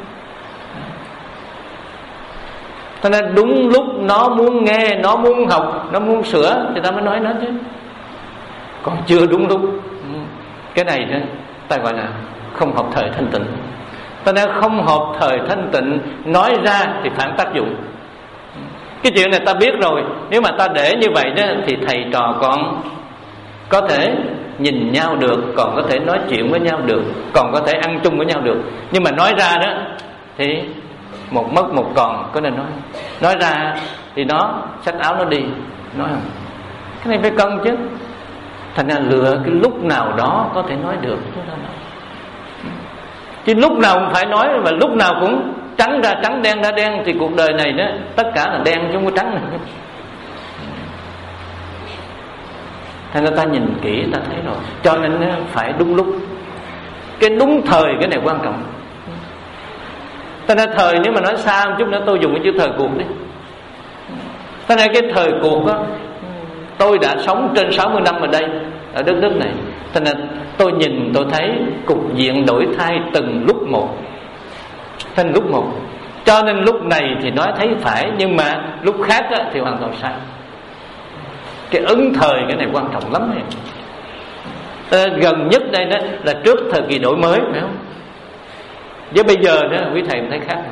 Cho nên đúng lúc nó muốn nghe, nó muốn học, nó muốn sửa thì ta mới nói nó chứ. Còn chưa đúng lúc. Cái này đó, ta gọi là không hợp thời thanh tịnh. Ta nên không hợp thời thanh tịnh, nói ra thì phản tác dụng. Cái chuyện này ta biết rồi, nếu mà ta để như vậy đó thì thầy trò còn có thể nhìn nhau được, còn có thể nói chuyện với nhau được, còn có thể ăn chung với nhau được. Nhưng mà nói ra đó thì một mất một còn, có nên nói. Nói ra thì nó xách áo nó đi, nói không? Cái này phải cân chứ. Thành ra lựa cái lúc nào đó có thể nói được chúng ta nói. Chứ lúc nào cũng phải nói, và lúc nào cũng trắng ra trắng, đen ra đen, thì cuộc đời này đó tất cả là đen chứ không có trắng này. Thành ra ta nhìn kỹ ta thấy rồi. Cho nên phải đúng lúc. Cái đúng thời cái này quan trọng. Thành ra thời nếu mà nói xa một chút nữa, tôi dùng cái chữ thời cuộc đi. Thành ra cái thời cuộc đó, tôi đã sống trên sáu mươi năm ở đây, ở đất nước này. Thành ra tôi nhìn tôi thấy cục diện đổi thay từng lúc một, thành lúc một. Cho nên lúc này thì nói thấy phải, nhưng mà lúc khác thì hoàn toàn sai. Cái ứng thời cái này quan trọng lắm này. À, gần nhất đây đó là trước thời kỳ đổi mới, phải không? Với bây giờ đó quý thầy thấy khác.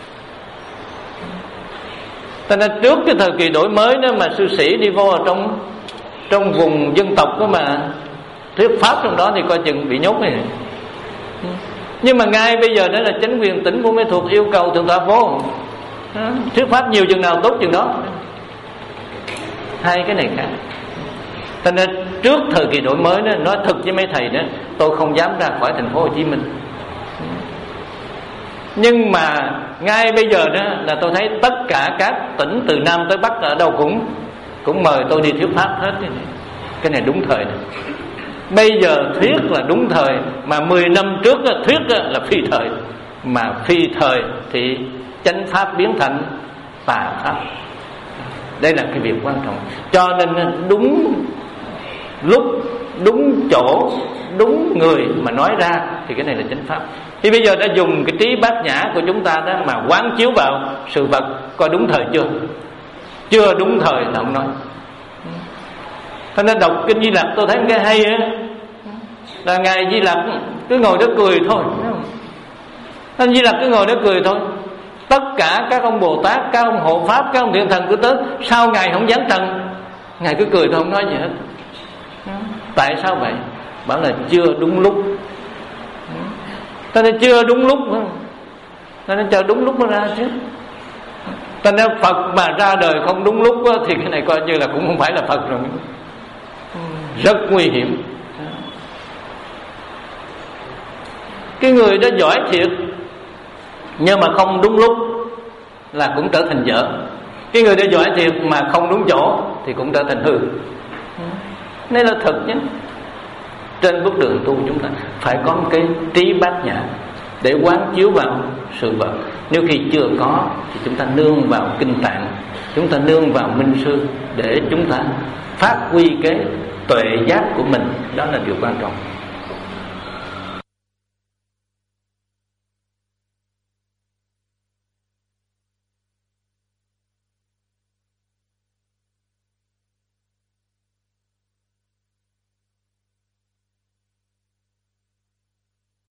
Cho nên trước cái thời kỳ đổi mới đó mà sư sĩ đi vô ở trong trong vùng dân tộc đó mà thuyết pháp trong đó thì coi chừng bị nhốt này. Nhưng mà ngay bây giờ đó là chính quyền tỉnh Buôn Mê Thuột yêu cầu thượng tọa vô thuyết pháp nhiều chừng nào tốt chừng đó. Hai cái này khác. Cho nên trước thời kỳ đổi mới đó, nói thật với mấy thầy đó, tôi không dám ra khỏi thành phố Hồ Chí Minh. Nhưng mà ngay bây giờ đó là tôi thấy tất cả các tỉnh từ Nam tới Bắc ở đâu cũng cũng mời tôi đi thuyết pháp hết. Cái này đúng thời này. Bây giờ thuyết là đúng thời, mà mười năm trước thuyết là phi thời. Mà phi thời thì chánh pháp biến thành tà pháp. Đây là cái việc quan trọng. Cho nên đúng lúc, đúng chỗ, đúng người mà nói ra thì cái này là chánh pháp. Thì bây giờ đã dùng cái trí bát nhã của chúng ta đó mà quán chiếu vào sự vật, coi đúng thời chưa. Chưa đúng thời là không nói. Thế nên đọc kinh Di Lặc tôi thấy cái hay á, là ngài Di Lặc cứ ngồi đó cười thôi. Anh Di Lặc cứ ngồi đó cười thôi. Tất cả các ông Bồ Tát, các ông hộ pháp, các ông thiện thần cứ tới, sao ngài không dán trần? Ngài cứ cười thôi, không nói gì hết. Tại sao vậy? Bảo là chưa đúng lúc. Ta nên chưa đúng lúc, ta nên chờ đúng lúc mới ra chứ. Ta nên Phật mà ra đời không đúng lúc thì cái này coi như là cũng không phải là Phật rồi. Rất nguy hiểm. Cái người đó giỏi thiệt, nhưng mà không đúng lúc là cũng trở thành dở. Cái người đó giỏi thiệt mà không đúng chỗ thì cũng trở thành hư. Đây là thật chứ. trên bước đường tu chúng ta phải có một cái trí bát nhã để quán chiếu vào sự vật. Nếu khi chưa có thì chúng ta nương vào kinh tạng, chúng ta nương vào minh sư để chúng ta phát huy cái tuệ giác của mình, đó là điều quan trọng.